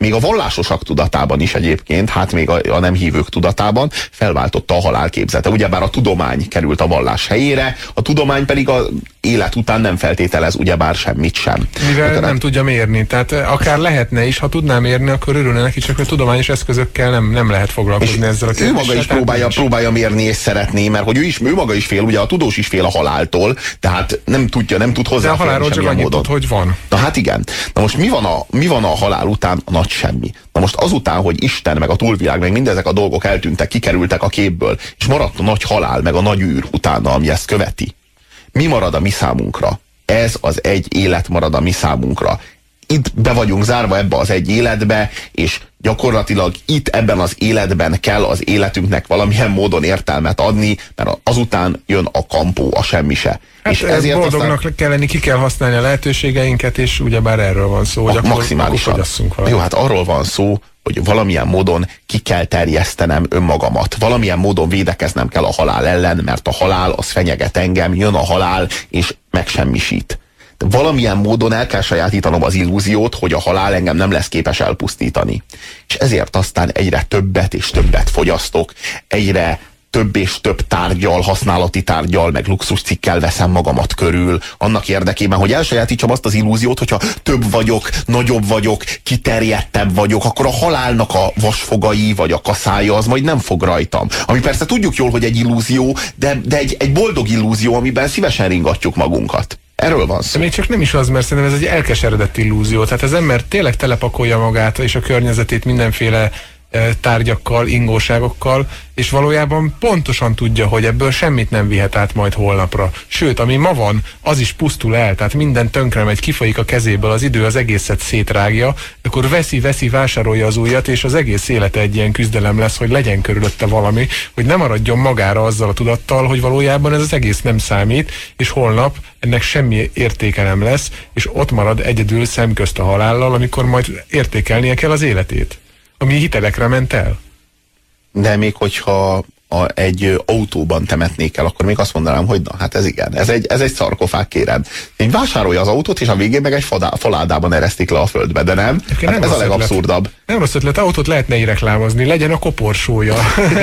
még a vallásosak tudatában is egyébként, hát még a nem hívők tudatában felváltotta a halál képzete. Ugyebár a tudomány került a vallás helyére, a tudomány pedig az élet után nem feltételez ugyebár semmit sem. Mivel nem tudja mérni, tehát akár lehetne is, ha tudná mérni, akkor örülne neki, csak a tudományos eszközökkel nem lehet foglalkozni ezzel a kérdéssel. Ő maga is próbálja mérni és szeretné, mert hogy ő maga is fél, ugye a tudós is fél a haláltól, tehát nem tud hozzá. De a halálról csak annyit tud, hogy van. Na hát igen. Na most mi van a halál után? A nagy semmi. Na most azután, hogy Isten, meg a túlvilág, meg mindezek a dolgok eltűntek, kikerültek a képből, és maradt a nagy halál, meg a nagy űr utána, ami ezt követi. Mi marad a mi számunkra? Ez az egy élet marad a mi számunkra. Itt be vagyunk zárva ebbe az egy életbe, és gyakorlatilag itt ebben az életben kell az életünknek valamilyen módon értelmet adni, mert azután jön a kampó, a semmi se. Hát és ezért boldognak kell lenni, ki kell használni a lehetőségeinket, és ugyebár erről van szó, hogy maximálisan. Akkor jó, hát arról van szó, hogy valamilyen módon ki kell terjesztenem önmagamat. Valamilyen módon védekeznem kell a halál ellen, mert a halál az fenyeget engem, jön a halál, és megsemmisít. Valamilyen módon el kell sajátítanom az illúziót, hogy a halál engem nem lesz képes elpusztítani. És ezért aztán egyre többet és többet fogyasztok, egyre több és több tárgyal, használati tárgyal, meg luxuscikkel veszem magamat körül, annak érdekében, hogy elsajátítsam azt az illúziót, hogyha több vagyok, nagyobb vagyok, kiterjedtebb vagyok, akkor a halálnak a vasfogai, vagy a kaszája az majd nem fog rajtam. Ami persze tudjuk jól, hogy egy illúzió, de egy boldog illúzió, amiben szívesen ringatjuk magunkat. Erről van szó. De még csak nem is az, mert szerintem ez egy elkeseredett illúzió. Tehát az ember tényleg telepakolja magát és a környezetét mindenféle tárgyakkal, ingóságokkal, és valójában pontosan tudja, hogy ebből semmit nem vihet át majd holnapra. Sőt, ami ma van, az is pusztul el, tehát minden tönkre megy, kifolyik a kezéből, az idő az egészet szétrágja, akkor veszi, vásárolja az újat, és az egész élete egy ilyen küzdelem lesz, hogy legyen körülötte valami, hogy ne maradjon magára azzal a tudattal, hogy valójában ez az egész nem számít, és holnap ennek semmi értéke nem lesz, és ott marad egyedül szemközt a halállal, amikor majd értékelnie kell az életét, ami hitelekre ment el. De még hogyha egy autóban temetnék el, akkor még azt mondanám, hogy na, hát ez igen, ez egy szarkofág, kérem. Így vásárolja az autót, és a végén meg egy faládában eresztik le a földbe, de nem? Hát ez a legabszurdabb. Nem rossz ötlet, autót lehetne így reklámozni, legyen a koporsója.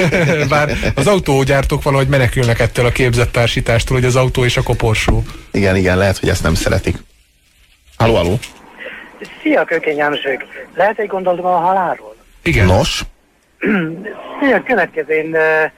Bár az autógyártók valahogy menekülnek ettől a képzett társítástól, hogy az autó és a koporsó. Igen, lehet, hogy ezt nem szeretik. Halló? Szia, Kökény Jánosok! Lehet egy gondolatom a halálról? Igen. Nos? Szia, következő, én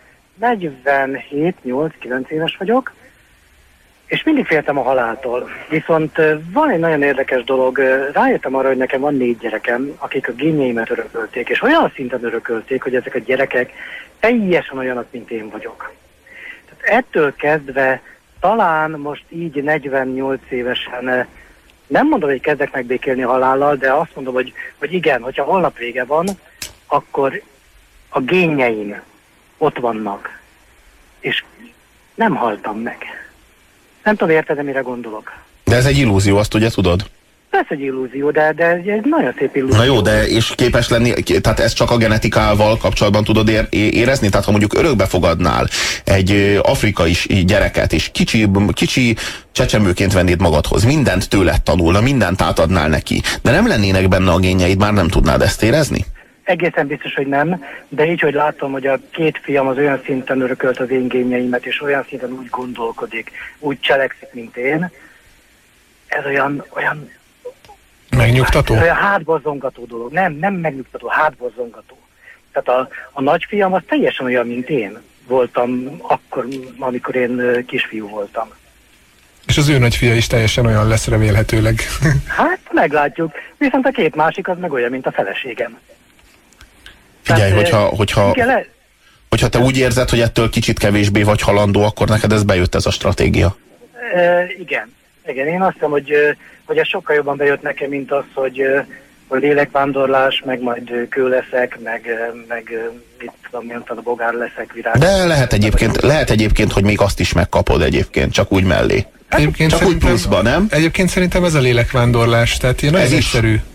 47-8-9 éves vagyok, és mindig féltem a haláltól. Viszont van egy nagyon érdekes dolog, rájöttem arra, hogy nekem van 4 gyerekem, akik a génjeimet örökölték, és olyan szinten örökölték, hogy ezek a gyerekek teljesen olyanok, mint én vagyok. Tehát ettől kezdve talán most így 48 évesen nem mondom, hogy kezdek megbékélni a halállal, de azt mondom, hogy igen, hogyha holnap vége van, akkor a génjeim ott vannak, és nem haltam meg. Nem tudom, érted, mire gondolok. De ez egy illúzió, azt ugye tudod? Ez egy illúzió, de egy nagyon szép illúzió. Na jó, de és képes lenni, tehát ezt csak a genetikával kapcsolatban tudod érezni? Tehát ha mondjuk örökbe fogadnál egy afrikai gyereket, és kicsi csecsemőként vennéd magadhoz, mindent tőled tanulna, mindent átadnál neki, de nem lennének benne a génjeid, már nem tudnád ezt érezni? Egészen biztos, hogy nem, de így, hogy látom, hogy a 2 fiam az olyan szinten örökölt az én génjeimet, és olyan szinten úgy gondolkodik, úgy cselekszik, mint én, ez olyan megnyugtató? Olyan hátborzongató dolog. Nem megnyugtató, hátborzongató. Tehát a nagyfiam az teljesen olyan, mint én voltam akkor, amikor én kisfiú voltam. És az ő nagyfia is teljesen olyan lesz remélhetőleg. Hát meglátjuk. Viszont a 2 másik az meg olyan, mint a feleségem. Figyelj, hogyha te úgy érzed, hogy ettől kicsit kevésbé vagy halandó, akkor neked ez bejött, ez a stratégia? Igen, én azt hiszem, hogy ez sokkal jobban bejött nekem, mint az, hogy lélekvándorlás, meg majd kő leszek, meg mit tudom, a bogár leszek, virág. De lehet egyébként, hogy még azt is megkapod egyébként, csak úgy mellé. Csak úgy pluszba, nem? Egyébként szerintem ez a lélekvándorlás, tehát ilyen nagyon egyszerű.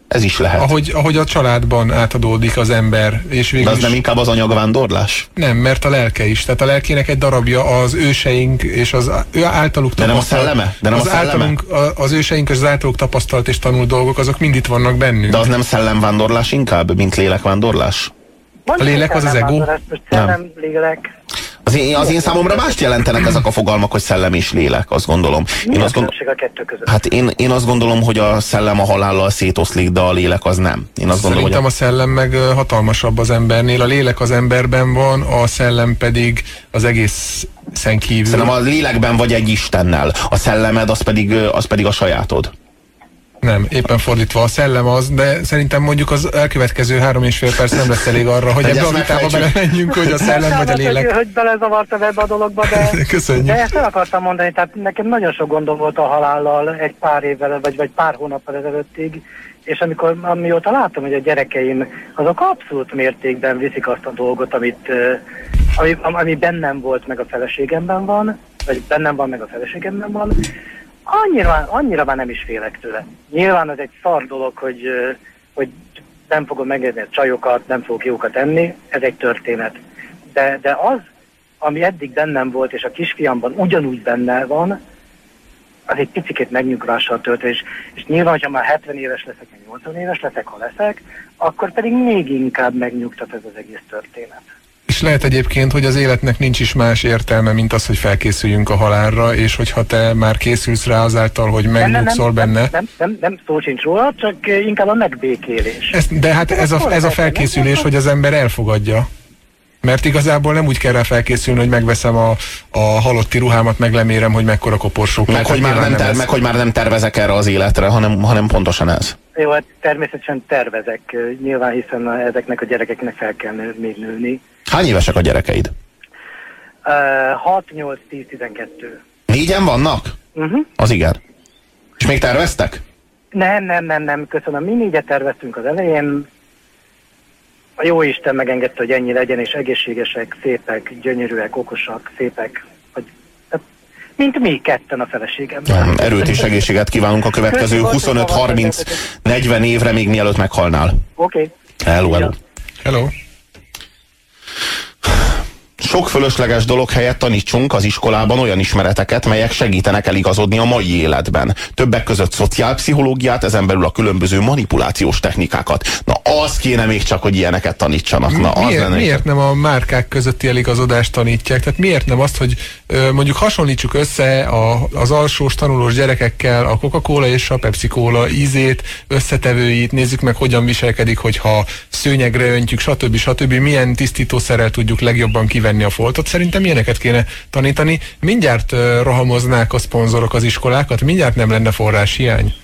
Ez is lehet. Ahogy a családban átadódik az ember. És de az nem inkább az anyagvándorlás? Nem, mert a lelke is. Tehát a lelkének egy darabja az őseink és az ő általuk tapasztalt. De nem a szelleme? Az őseink és az általuk tapasztalt és tanult dolgok, azok mind itt vannak bennünk. De az nem szellemvándorlás inkább, mint lélekvándorlás? A lélek az az ego? Szellem, lélek. Az én számomra mást jelentenek ezek a fogalmak, hogy szellem és lélek, azt gondolom. Mi a különbség a kettő között? Hát én azt gondolom, hogy a szellem a halállal szétoszlik, de a lélek az nem. Én azt gondolom, szerintem a szellem meg hatalmasabb az embernél. A lélek az emberben van, a szellem pedig az egészen kívül. Szerintem a lélekben vagy egy Istennel. A szellemed az pedig a sajátod. Nem, éppen fordítva, a szellem az, de szerintem mondjuk az elkövetkező 3,5 perc nem lesz elég arra, hogy ebbe a vitába belemenjünk, hogy a szellem vagy a lélek. Hogy belezavartam ebbe a dologba, de ezt el akartam mondani, tehát nekem nagyon sok gondom volt a halállal egy pár évvel, vagy pár hónappal ezelőttig, és amióta látom, hogy a gyerekeim azok abszolút mértékben viszik azt a dolgot, ami bennem volt, meg a feleségemben van, vagy bennem van, meg a feleségemben van, annyira már nem is félek tőle. Nyilván ez egy szar dolog, hogy nem fogom megnézni a csajokat, nem fogok jókat enni, ez egy történet. De az, ami eddig bennem volt, és a kisfiamban ugyanúgy benne van, az egy picikét megnyugvással tölt, és nyilván, hogyha már 70 éves leszek, 80 éves leszek, ha leszek, akkor pedig még inkább megnyugtat ez az egész történet. És lehet egyébként, hogy az életnek nincs is más értelme, mint az, hogy felkészüljünk a halálra, és hogyha te már készülsz rá azáltal, hogy megnyugszol benne. Nem szó sincs róla, csak inkább a megbékélés. De hát ez a felkészülés, hogy az ember elfogadja. Mert igazából nem úgy kell rá felkészülni, hogy megveszem a halotti ruhámat, meglemérem, hogy mekkora koporsók. Meg hogy már nem tervezek erre az életre, hanem pontosan ez. Jó, hát természetesen tervezek, nyilván, hiszen ezeknek a gyerekeknek fel kell még nőni. Hány évesek a gyerekeid? 6, 8, 10, 12. 4-en vannak? Az igen. És még terveztek? Nem, köszönöm. Mi 4-et terveztünk az elején. A Jóisten megengedte, hogy ennyi legyen, és egészségesek, szépek, gyönyörűek, okosak, szépek. Mint mi ketten a feleségemben. Erőt és egészséget kívánunk a következő 25-30-40 évre, még mielőtt meghalnál. Oké. Hello. Sok fölösleges dolog helyett tanítsunk az iskolában olyan ismereteket, melyek segítenek eligazodni a mai életben. Többek között szociálpszichológiát, ezen belül a különböző manipulációs technikákat. Na, az kéne még csak, hogy ilyeneket tanítsanak. Na, miért nem a márkák közötti eligazodást tanítják? Tehát miért nem azt, hogy mondjuk hasonlítsuk össze az alsós tanulós gyerekekkel a Coca-Cola és a Pepsi-Cola ízét, összetevőit, nézzük meg, hogyan viselkedik, hogyha szőnyegre öntjük, stb. Milyen tisztítószerrel tudjuk legjobban kivenni a foltot. Szerintem ilyeneket kéne tanítani. Mindjárt rohamoznák a szponzorok az iskolákat, mindjárt nem lenne forráshiány.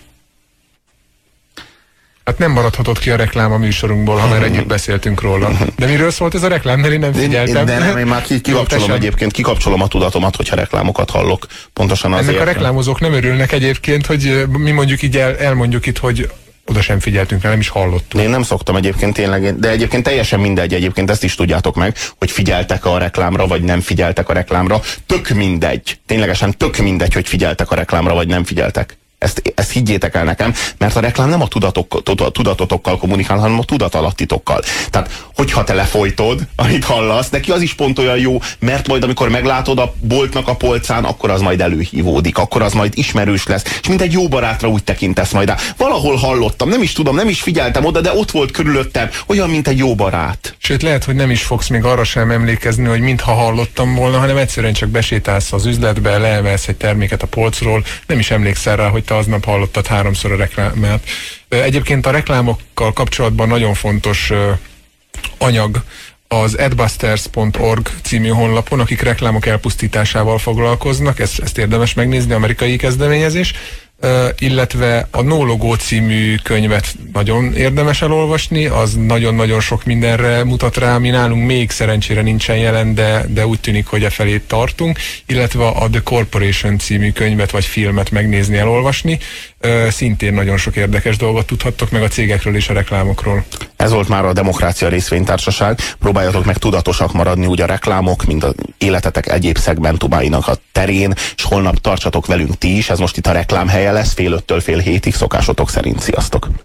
Hát nem maradhatott ki a reklám a műsorunkból, ha már együtt beszéltünk róla. De miről szólt ez a reklám? Mert én nem figyeltem. Én már kikapcsolom a tudatomat, hogyha reklámokat hallok. Pontosan azért. Ennek a reklámozók nem örülnek egyébként, hogy mi mondjuk így elmondjuk itt, hogy oda sem figyeltünk, mert nem is hallottuk. Én nem szoktam egyébként tényleg, de egyébként teljesen mindegy, egyébként ezt is tudjátok meg, hogy figyeltek a reklámra, vagy nem figyeltek a reklámra. Tök mindegy. Ténylegesen tök mindegy, hogy figyeltek a reklámra, vagy nem figyeltek. Ezt higgyétek el nekem, mert a reklám nem a tudatotokkal kommunikál, hanem a tudatalatitokkal. Tehát, hogyha te lefolytod, amit hallasz, neki az is pont olyan jó, mert majd amikor meglátod a boltnak a polcán, akkor az majd előhívódik, akkor az majd ismerős lesz, és mint egy jó barátra úgy tekintesz majd rá. Valahol hallottam, nem is tudom, nem is figyeltem oda, de ott volt körülöttem, olyan, mint egy jó barát. Sőt, lehet, hogy nem is fogsz még arra sem emlékezni, hogy mintha hallottam volna, hanem egyszerűen csak besétálsz az üzletbe, leemelsz egy terméket a polcról, nem is emlékszel rá, hogy te aznap hallottad 3-szor a reklámát. Egyébként a reklámokkal kapcsolatban nagyon fontos anyag az adbusters.org című honlapon, akik reklámok elpusztításával foglalkoznak, ezt érdemes megnézni, amerikai kezdeményezés, illetve a No Logo című könyvet nagyon érdemes elolvasni, az nagyon-nagyon sok mindenre mutat rá, ami nálunk még szerencsére nincsen jelen, de úgy tűnik, hogy e felé tartunk, illetve a The Corporation című könyvet vagy filmet megnézni, elolvasni. Szintén nagyon sok érdekes dolgot tudhattok meg a cégekről és a reklámokról. Ez volt már a Demokrácia Részvénytársaság. Próbáljatok meg tudatosak maradni úgy a reklámok, mint az életetek egyéb szegmentumáinak a terén, és holnap tartsatok velünk ti is. Ez most itt a reklámhelye lesz, fél 5-től fél 7-ig szokásotok szerint. Sziasztok!